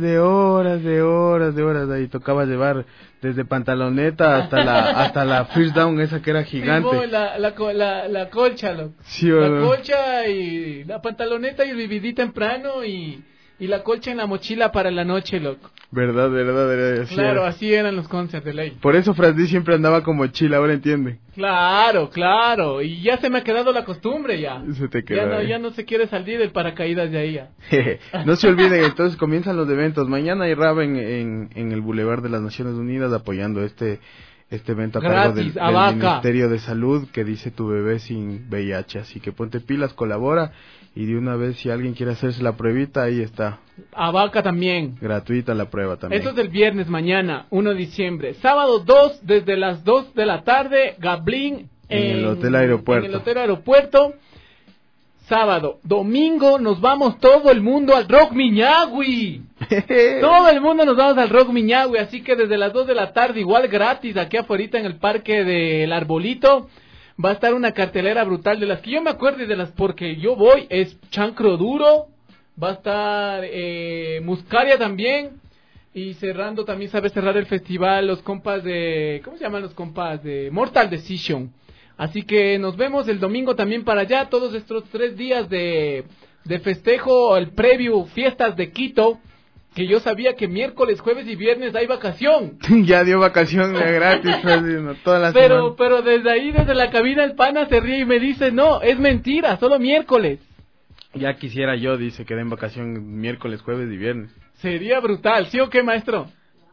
ahí tocaba llevar desde pantaloneta hasta la first down, esa que era gigante. Sí, la colcha, loco. Sí, la ¿no? colcha y la pantaloneta y el vividí temprano y la colcha en la mochila para la noche, loco. Verdad, así claro, era. así eran los conciertos de ley. Por eso Frasdi siempre andaba con mochila, ahora entiende. Claro, y ya se me ha quedado la costumbre ya. Se te quedó, ya no se quiere salir del paracaídas de ahí ya. No se olviden, entonces comienzan los eventos. Mañana hay rap en el Boulevard de las Naciones Unidas apoyando este evento a cargo del Ministerio de Salud que dice tu bebé sin VIH. Así que ponte pilas, colabora y de una vez si alguien quiere hacerse la pruebita, ahí está. A Vaca también. Gratuita la prueba también. Esto es el viernes mañana, 1 de diciembre. Sábado 2, desde las 2 de la tarde, Gablín en el Hotel Aeropuerto. En el Hotel Aeropuerto. Sábado. Domingo nos vamos todo el mundo al Rock Miñagüi. Todo el mundo nos vamos al Rock Miñagüi. Así que desde las 2 de la tarde, igual gratis, aquí afuera en el Parque del Arbolito, va a estar una cartelera brutal de las que yo me acuerdo y de las porque yo voy. Es Chancro Duro, va a estar Muscaria también. Y cerrando también sabe cerrar el festival los compas de... ¿Cómo se llaman los compas? De Mortal Decision. Así que nos vemos el domingo también para allá, todos estos 3 días de festejo, el preview, fiestas de Quito, que yo sabía que miércoles, jueves y viernes hay vacación. Ya dio vacación ya gratis, toda la semana. Pero desde ahí, desde la cabina, el pana se ríe y me dice, no, es mentira, solo miércoles. Ya quisiera yo, dice, que den vacación miércoles, jueves y viernes. Sería brutal, ¿sí o qué, maestro?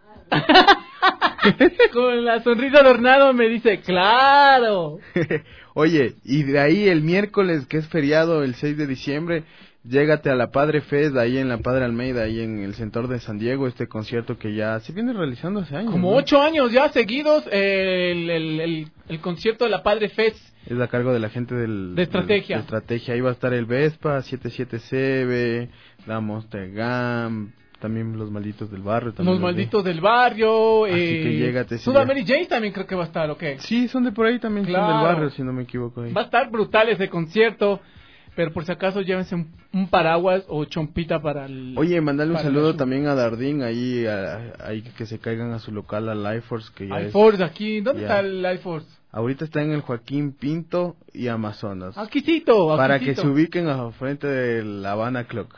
Con la sonrisa adornada me dice, claro. Oye, y de ahí el miércoles, que es feriado, el 6 de diciembre, llégate a la Padre Fest, ahí en la Padre Almeida, ahí en el Centro de San Diego, este concierto que ya se viene realizando hace años. Como 8 años ya seguidos, el concierto de la Padre Fest. Es a cargo de la gente de Estrategia. Ahí va a estar el Vespa, 77CB, la Monster Gam, También los malditos del barrio. Los malditos del barrio. Así que llégate. Sudamary James también creo que va a estar, ¿ok? Sí, son de por ahí también, claro. Son del barrio, si no me equivoco. Ahí. Va a estar brutal ese concierto. Pero por si acaso llévense un paraguas o chompita para el... Oye, mandale un saludo también a Dardín, ahí que se caigan a su local, a Life Force. Que ya Force aquí, ¿dónde está el Life Force? Ahorita está en el Joaquín Pinto y Amazonas. Aquícito. Para que se ubiquen a frente de la Habana Clock.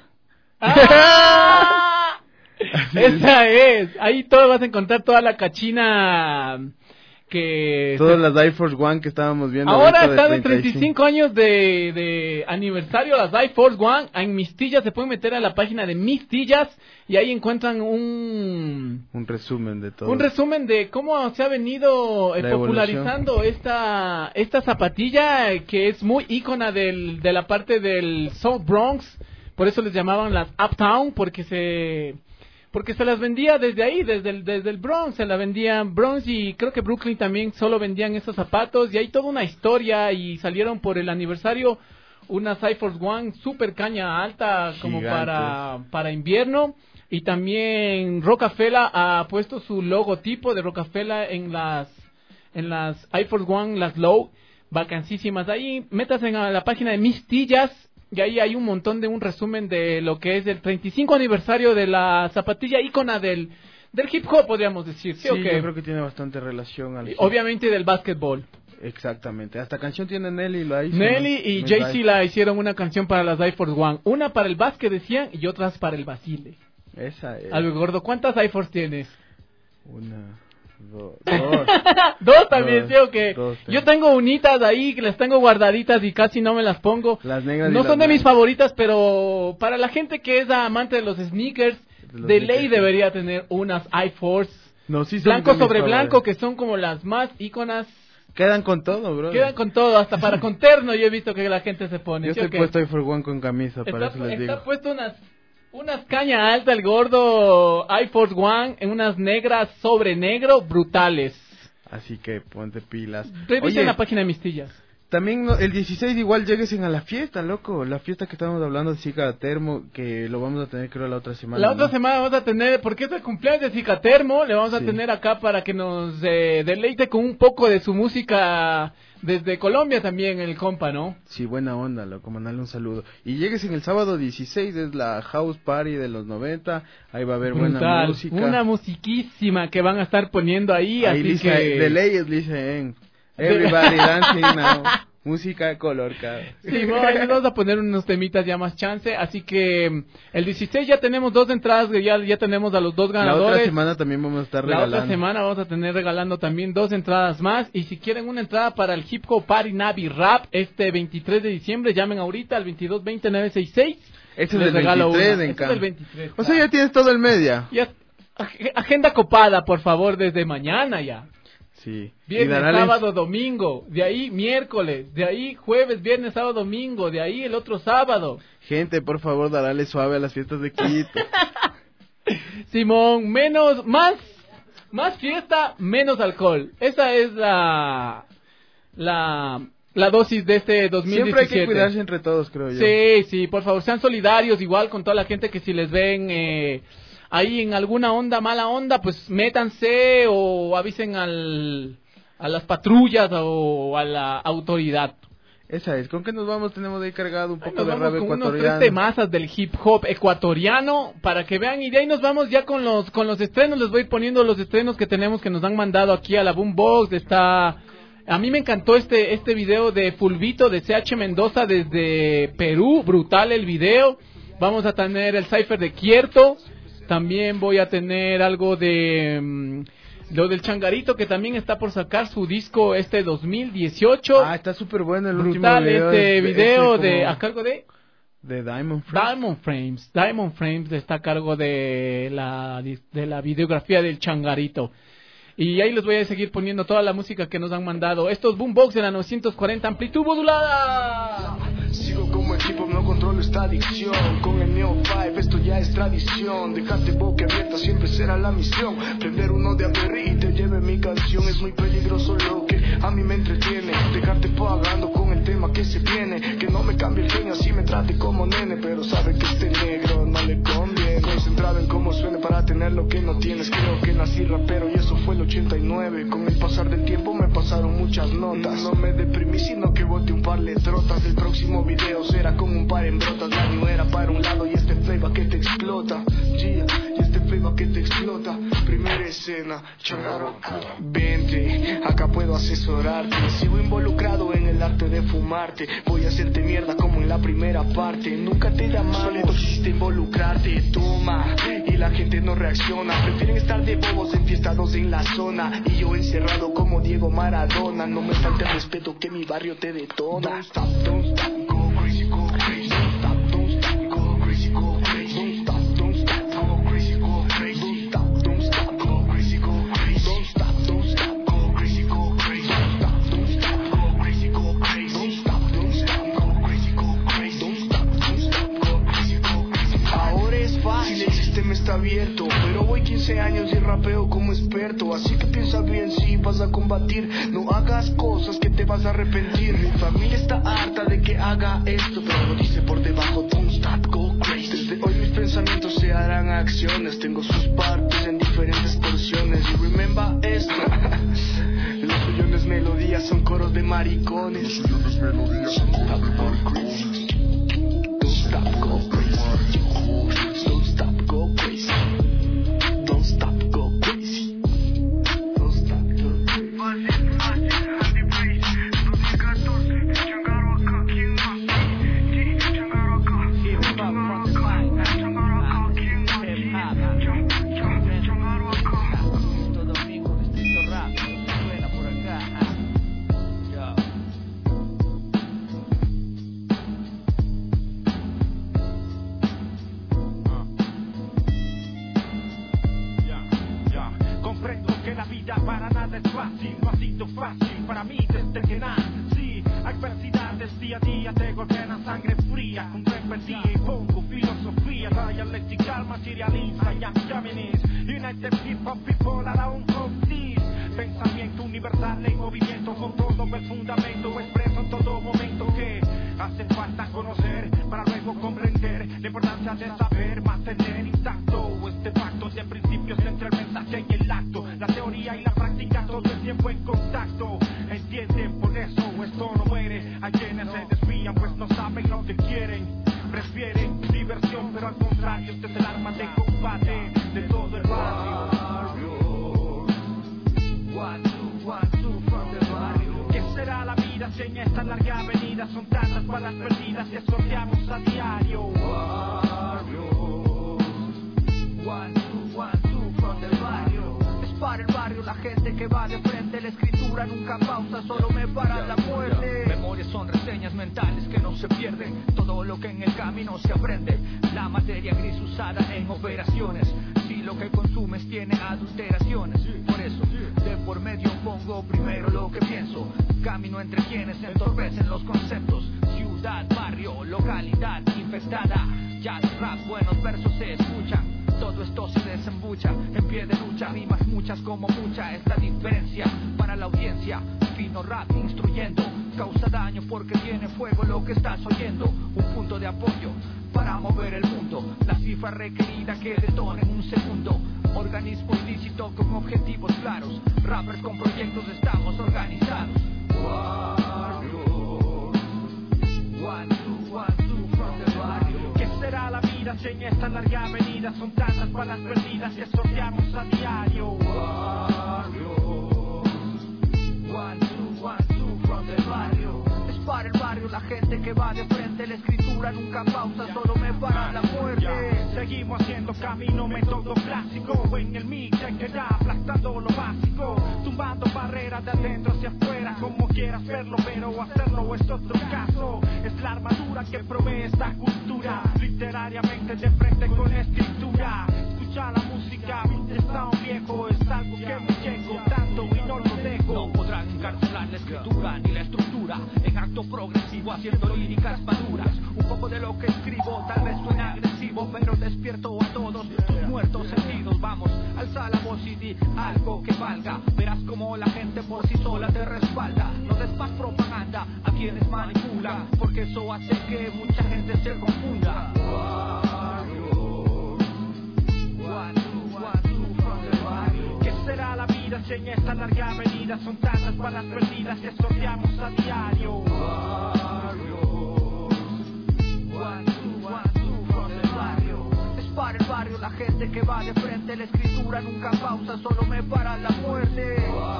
Esa es. Ahí todo vas a encontrar toda la cachina que... Todas las Air Force One que estábamos viendo. Ahora están de 35 años de aniversario las Air Force One. En Mistillas se pueden meter a la página de Mistillas y ahí encuentran un resumen de todo. Un resumen de cómo se ha venido popularizando esta zapatilla que es muy ícona de la parte del South Bronx. Por eso les llamaban las Uptown, porque se las vendía desde ahí, desde el Bronx, se la vendían Bronx y creo que Brooklyn también solo vendían esos zapatos y hay toda una historia y salieron por el aniversario unas Air Force One super caña alta como para invierno y también Rockefeller ha puesto su logotipo de Rockefeller en las Air Force One, las low, vacancísimas. Ahí métanse en la página de Mistillas. Y ahí hay un montón de un resumen de lo que es el 35 aniversario de la zapatilla ícona del hip hop, podríamos decir. Sí, okay. Yo creo que tiene bastante relación al obviamente del básquetbol. Exactamente. Hasta canción tiene Nelly, la hizo. Nelly y Jay-Z la hicieron una canción para las Air Force One. Una para el básquet, decían, y otras para el Basile. Esa es. Algo gordo, ¿cuántas Air Force tienes? Dos también, sí, okay. Yo tengo unitas ahí que las tengo guardaditas y casi no me las pongo. Las negras no son de mis favoritas, pero para la gente que es amante de los sneakers, de ley debería tener unas Air Force blanco sobre blanco, que son como las más íconas. Quedan con todo, bro. Quedan con todo, hasta para con terno yo he visto que la gente se pone. Yo estoy puesto Air Force One con camisa, para eso les digo. Está puesto unas caña alta el gordo Air Force One en unas negras sobre negro brutales. Así que ponte pilas. Revisen la página de Mistillas. También el 16 igual lleguesen a la fiesta, loco. La fiesta que estamos hablando de Cicatermo, que lo vamos a tener creo la otra semana. La otra semana vamos a tener, porque es el cumpleaños de Cicatermo, le vamos a tener acá para que nos deleite con un poco de su música desde Colombia también, el compa, ¿no? Sí, buena onda, loco, mandarle un saludo. Y lleguesen el sábado 16, es la House Party de los 90, ahí va a haber buena música. Una musiquísima que van a estar poniendo ahí así Lisa, que... de ley es Lisa en Everybody Dancing Now. Música de color, cara. Sí, bueno, ahí vamos a poner unos temitas ya más chance. Así que el 16 ya tenemos 2 entradas, ya tenemos a los 2 ganadores. La otra semana también vamos a estar regalando. La otra semana vamos a tener regalando también 2 entradas más. Y si quieren una entrada para el Hip Hop Party Navi Rap este 23 de diciembre, llamen ahorita al 2220-966. Ese es el 23, O sea, ya tienes todo el mes ya. Agenda copada, por favor, desde mañana ya. Sí. Viernes, sábado, domingo, de ahí miércoles, de ahí jueves, viernes, sábado, domingo, de ahí el otro sábado. Gente, por favor, darle suave a las fiestas de Quito. Simón, más fiesta, menos alcohol. Esa es la dosis de este 2017. Siempre hay que cuidarse entre todos, creo yo. Sí, por favor, sean solidarios, igual con toda la gente que si les ven... ahí en alguna mala onda, pues métanse o avisen a las patrullas o a la autoridad. Esa es, ¿con qué nos vamos? Tenemos ahí cargado un poco de rap ecuatoriano. Unos 3 temazas del hip hop ecuatoriano para que vean, y de ahí nos vamos ya con los estrenos. Les voy a ir poniendo los estrenos que tenemos, que nos han mandado aquí a la Boombox. A mí me encantó este video de Fulvito de CH Mendoza desde Perú, brutal el video. Vamos a tener el cipher de Quierto. También voy a tener algo de lo del Changarito, que también está por sacar su disco 2018. Está súper bueno el brutal último video. Video a cargo de Diamond Frames. Diamond Frames está a cargo de la videografía del Changarito. Y ahí les voy a seguir poniendo toda la música que nos han mandado. Esto es Boombox de la 940 amplitud modulada. Sigo como equipo, no controlo solo esta adicción. Con el Neo 5 esto ya es tradición. Dejarte boca abierta siempre será la misión. Prender uno de Aperri y te lleve mi canción. Es muy peligroso lo que a mí me entretiene. Dejarte pagando con el tema que se viene. Que no me cambie el genio, así me trate como nene. Pero sabe que este negro no le conviene. Concentrado en cómo suene para tener lo que no tienes. Creo que nací rapero y eso fue el 89. Con el pasar del tiempo me pasaron muchas notas. No me deprimí sino que boté un par de trotas. El próximo video será como un par en brotas. La new era para un lado y este flavor que te explota. Yeah, y este flavor que te explota. Primera escena, Changaro. Vente, acá puedo asesorarte. Sigo involucrado en el arte de fumarte. Voy a hacerte mierda como en la primera parte. Nunca te llamamos, solo quisiste involucrarte. Toma, y la gente no reacciona. Prefieren estar de bobos enfiestados en la zona. Y yo encerrado como Diego Maradona. No me falta el respeto que mi barrio te detona. Don't stop, go crazy, go crazy. Don't stop, go crazy, go crazy. Don't stop, go crazy, go crazy. Don't stop, go crazy, go crazy. Don't stop, go crazy, go crazy. Don't stop, go crazy, go crazy. Don't stop, go crazy, go crazy. Don't stop, go crazy, go crazy. Ahora es fácil, el sistema está abierto. Pero voy 15 años y rapeo como experto. Así que piensa bien si vas a combatir. No hagas cosas que te vas a arrepentir. Mi familia está harta de que haga esto, pero lo dice por debajo, don't stop, go crazy. Desde hoy mis pensamientos se harán acciones. Tengo sus partes en diferentes porciones. Y remember esto. Los suyos melodías son coros de maricones. Los suyos melodías son coros de maricones. Don't stop, go crazy. Don't stop, go crazy. Don't stop, go crazy. Don't stop, go crazy. Para nada es fácil, no ha sido fácil para mí desde que nací. Adversidades día a día te golpean a sangre fría. Con rebeldía y pongo filosofía dialéctica, materialista, Yaminis. United people, people around this. Pensamiento universal en movimiento con todo el fundamento expreso en todo momento que hace falta conocer para luego comprender la importancia de saber mantener intacto este pacto de principios entre el mensaje y el acto, la teoría y la práctica todo el tiempo en contacto. Entienden, por eso esto no muere. Hay quienes se desvían pues no saben lo que quieren. Prefieren diversión, pero al contrario este es el arma de combate de todo el barrio. One, two from the barrio. ¿Qué será la vida si en esta larga avenida son tantas balas perdidas que sorteamos a diario? One, two from the barrio. Es para el barrio la gente que va de frente. La escritura nunca pausa, solo me para la muerte. Memorias son reseñas mentales que no se pierden. Todo lo que en el camino se aprende. La materia gris usada en operaciones. Si lo que consumes tiene adulteraciones. Por eso, de por medio pongo primero lo que pienso. Camino entre quienes entorpecen los conceptos. Ciudad, barrio, localidad infectada. Jazz, rap, buenos versos se escuchan. Todo esto se desembucha, en pie de lucha. Rimas muchas como mucha es la diferencia. Para la audiencia, fino rap instruyendo. Causa daño porque tiene fuego lo que estás oyendo. Un punto de apoyo para mover el mundo. La cifra requerida que detona en un segundo. Organismo ilícito con objetivos claros. Rappers con proyectos estamos organizados. One, two from the barrio. ¿Qué será la vida si en esta larga avenida son tantas balas perdidas que sorteamos a diario? One, two from the barrio. Es para el barrio la gente que va de frente. La escritura nunca pausa, solo me para la muerte. Seguimos haciendo camino, método clásico. En el mix hay que dar aplastando lo básico. Tumbando barreras de adentro hacia afuera. Como quieras verlo, pero hacerlo es otro caso. Es la armadura que provee esta cultura. Literariamente de frente con escritura. Escucha la música, está un viejo. Es algo que me llego tanto y no lo dejo. No podrán encarcelar la escritura ni la estructura. En acto progresivo haciendo líricas maduras. Un poco de lo que escribo salga. Verás como la gente por sí sola te respalda. No des más propaganda a quienes manipulan, porque eso hace que mucha gente se confunda. ¿Qué será la vida si en esta larga avenida son tantas balas perdidas que sorteamos a diario? Para el barrio, la gente que va de frente, la escritura nunca pausa, solo me para la muerte.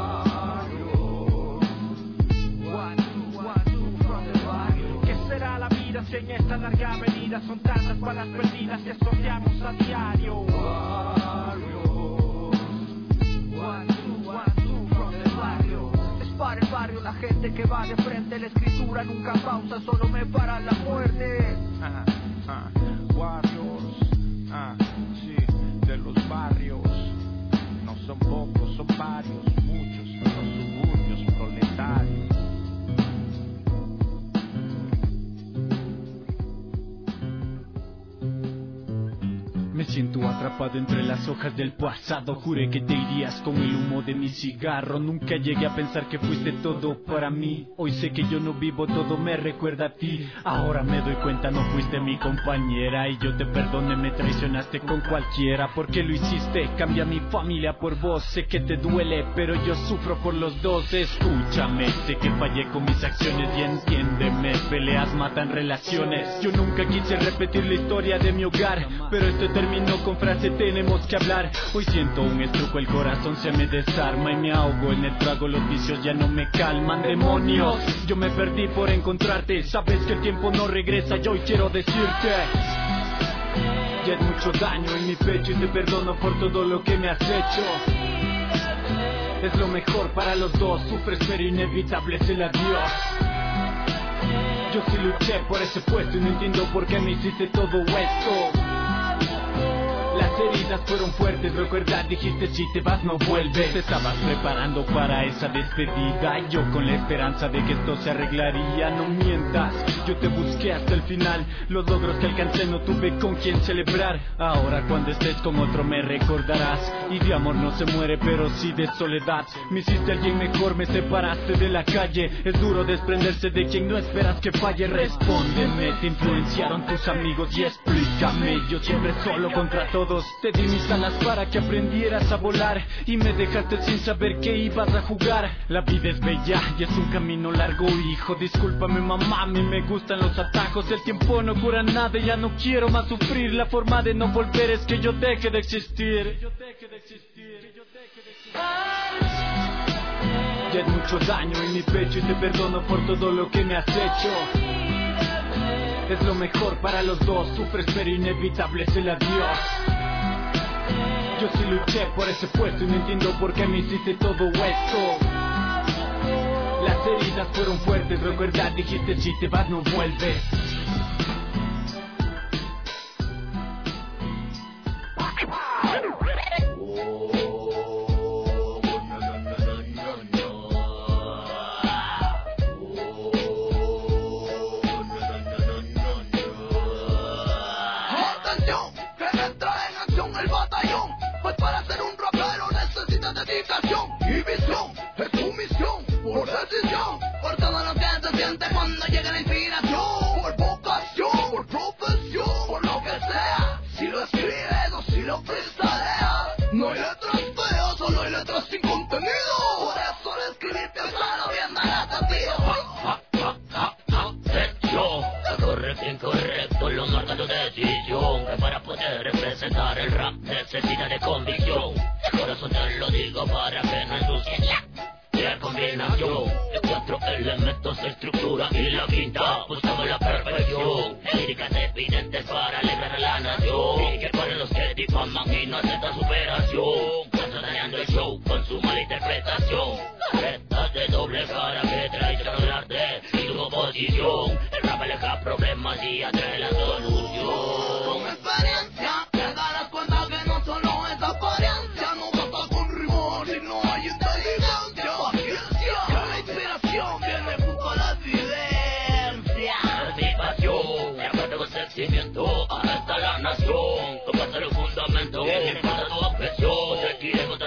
¿Qué será la vida si en esta larga avenida son tantas balas perdidas que sorteamos a diario? Es para el barrio, la gente que va de frente, la escritura nunca pausa, solo me para la muerte. Warriors. Sí, de los barrios, no son pocos, son varios, muchos, los suburbios proletarios. Me siento atrapado entre las hojas del pasado. Juré que te irías con el humo de mi cigarro. Nunca llegué a pensar que fuiste todo para mí. Hoy sé que yo no vivo, todo me recuerda a ti. Ahora me doy cuenta, no fuiste mi compañera. Y yo te perdoné, me traicionaste con cualquiera. ¿Por qué lo hiciste? Cambia mi familia por vos. Sé que te duele, pero yo sufro por los dos. Escúchame, sé que fallé con mis acciones y entiéndeme. Peleas matan relaciones. Yo nunca quise repetir la historia de mi hogar, pero esto terminó con frase tenemos que hablar. Hoy siento un estrujo, el corazón se me desarma y me ahogo en el trago, los vicios ya no me calman. Demonios, yo me perdí por encontrarte. Sabes que el tiempo no regresa y hoy quiero decirte: ya es mucho daño en mi pecho y te perdono por todo lo que me has hecho. Es lo mejor para los dos, sufres pero inevitable es el adiós. Yo sí luché por ese puesto y no entiendo por qué me hiciste todo esto. Las heridas fueron fuertes, recuerda, dijiste si te vas no vuelves. Te estabas preparando para esa despedida, yo con la esperanza de que esto se arreglaría. No mientas, yo te busqué hasta el final. Los logros que alcancé no tuve con quien celebrar. Ahora cuando estés con otro me recordarás. Y de amor no se muere, pero sí de soledad. Me hiciste alguien mejor, me separaste de la calle. Es duro desprenderse de quien no esperas que falle. Respóndeme, te influenciaron tus amigos y explícame. Yo siempre solo contra todos. Te di mis alas para que aprendieras a volar y me dejaste sin saber que ibas a jugar. La vida es bella y es un camino largo, hijo. Discúlpame mamá, a mí me gustan los atajos. El tiempo no cura nada y ya no quiero más sufrir. La forma de no volver es que yo deje de existir. Ya es mucho daño en mi pecho y te perdono por todo lo que me has hecho. Es lo mejor para los dos, sufres pero inevitable es el adiós. Yo sí luché por ese puesto y no entiendo por qué me hiciste todo esto. Las heridas fueron fuertes, recuerda, dijiste si te vas no vuelves. Y visión, es tu misión, por decisión, por todo lo que se siente cuando llega la inspiración, por vocación, por profesión, por lo que sea, si lo escribes o si lo freestyleas, no hay letras feas, solo hay letras sin contenido, por eso al escribir pensando bien darás a ti. Yo, lo correcto e incorrecto lo marca tu decisión, que para poder representar el rap necesita de convicción. De corazón te lo digo para que no ensucies la combinación de 4 elementos, estructura y la quinta, buscamos la perfección. Líricas evidentes para alegrar a la nación y que paren los que difaman y no aceptan superación. Cansa dañando el show con su mala interpretación. Retas de doble cara que traicionan el arte y tu oposición. El rap aleja problemas y atrae la solución. Con experiencia te darás cuenta que no solo es apariencia, no basta con rigor si no hay inteligencia, paciencia, que la inspiración viene junto a la evidencia. Satisfacción, de acuerdo con sentimiento, arresta la nación, comparte los fundamentos, no importa tu objeción, te quiere contra tu traición.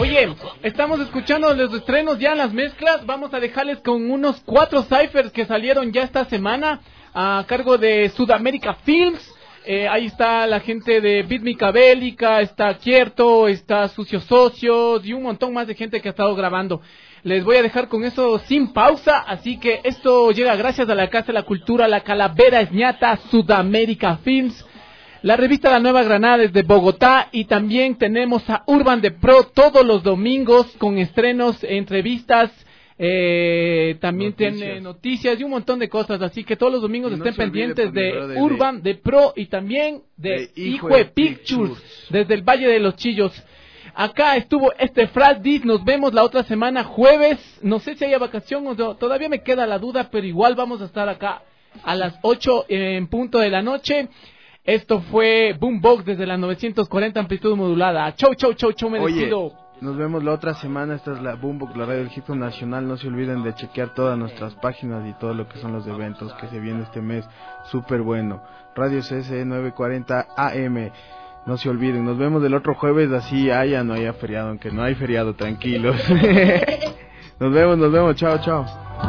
Oye, estamos escuchando los estrenos ya en las mezclas. Vamos a dejarles con unos 4 cyphers que salieron ya esta semana a cargo de Sudamérica Films. Ahí está la gente de Beat Micabélica, está Quierto, está Sucios Socios y un montón más de gente que ha estado grabando. Les voy a dejar con eso sin pausa, así que esto llega gracias a la Casa de la Cultura, la Calavera Esñata, Sudamérica Films, la revista La Nueva Granada desde Bogotá, y también tenemos a Urban de Pro todos los domingos con estrenos, entrevistas, también tiene noticias y un montón de cosas, así que todos los domingos estén pendientes de Urban de Pro y también de Hijo Pictures desde el Valle de los Chillos. Acá estuvo Flash Disc, nos vemos la otra semana jueves, no sé si haya vacación o no, todavía me queda la duda, pero igual vamos a estar acá a las 8 en punto de la noche. Esto fue Boombox desde la 940 amplitud modulada. Chau, chau, chau, chau, me despido. Nos vemos la otra semana. Esta es la Boombox, la radio del hip hop nacional. No se olviden de chequear todas nuestras páginas y todo lo que son los eventos que se viene este mes. Súper bueno. Radio CSE 940 AM. No se olviden. Nos vemos el otro jueves, así haya no haya feriado. Aunque no hay feriado, tranquilos. Nos vemos. Chao, chao.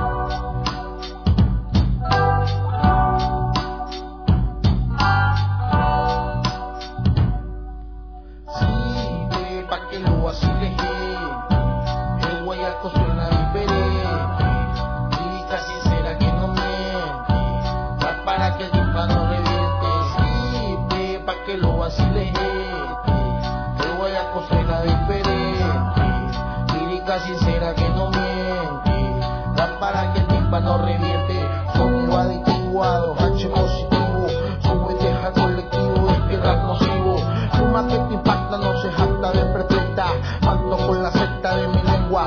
Sincera que no miente, da para que el timba no revierte. Sonido adecuado, H positivo, súbete al colectivo, es que rap nocivo. Fuma que te impacta, no se jacta de perfecta, mando con la secta de mi lengua.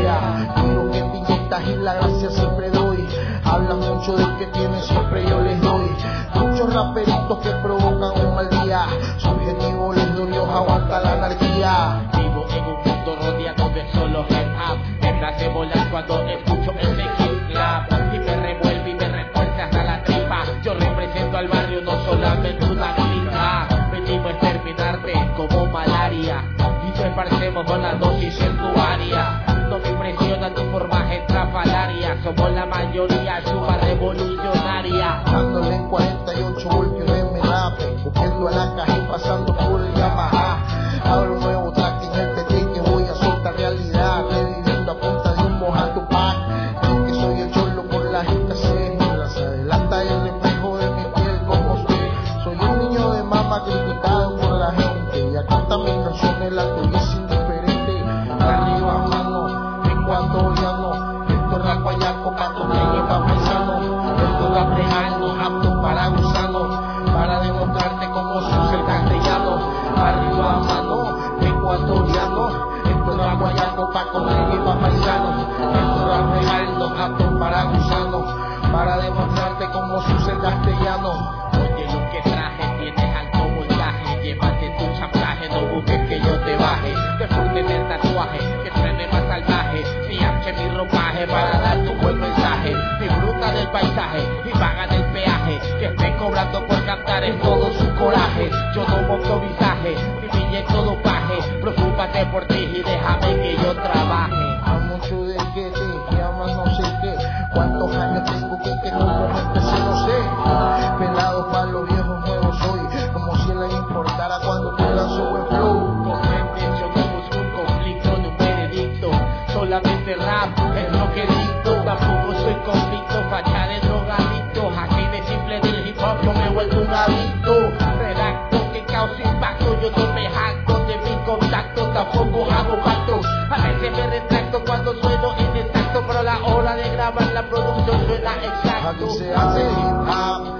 Quiero que te inyectas y la gracia siempre doy. Habla mucho de que tienes, siempre yo les doy. Muchos raperitos que provocan un mal día, su objetivo les dolió, aguanta la anarquía. Vivo en un mundo rodeado de solo hip hop, detrás de volar cuando escucho ese hip clap, y me revuelve y me refuerza hasta la tripa. Yo represento al barrio, no solamente una clica. Venimos a exterminarte como malaria y te esparcemos con la dosis en tu área. No me impresiona tu formaje estrafalaria, somos la mayoría, suba revolucionaria. Dándole en 48 voltios de mi rap, cogiendo a la caja y pasando por el Yamaha. Ahora un nuevo track en el TT que voy a soltar realidad, reviviendo a punta de un mojado pack. Creo que soy el cholo por la gente se desmila, se adelanta el reflejo de mi piel como usted. Soy un niño de mama criticado por la gente, y acá también canciones la tuya es indiferente. Arriba mano, ecuatoriano, esto es rap guayaco pa' comer y pa' paisano. Esto es rap real, no apto para gusano, para demostrarte cómo se usa el castellano. Arriba mano, ecuatoriano, esto es rap guayaco pa' comer y pa' paisano. Esto es rap real, no apto para gusano, para demostrarte cómo se usa el castellano. Oye, lo que traje tienes alto voltaje, llévate tu chantaje, no busques que yo te baje. Disfruten el tatuaje, que suene más salvaje, mi H, mi ropaje, para dar tu buen mensaje. Disfruta del paisaje y paga del peaje, que esté cobrando por cantar en todo su coraje. Yo no monto visaje, mi billete dopaje, preocúpate por ti y déjame que yo trabaje. A mucho de que te llamas no sé qué, cuántos años tengo que como empecé no sé. Pelado pa' los viejos nuevos soy, como si le importara cuando te lanzo buen flow. Con mente yo no busco un conflicto ni un veredicto, solamente rap es lo que dicto. Tampoco soy convicto, facha de drogadicto, aquí de simple del hip hop yo me he vuelto un adicto. Redacto que causa impacto, yo no me jacto de mi contacto, tampoco hago pactos. A veces me retracto cuando sueno inexacto, pero a la hora de grabar la producción suena exacto. Aquí se hace hip hop,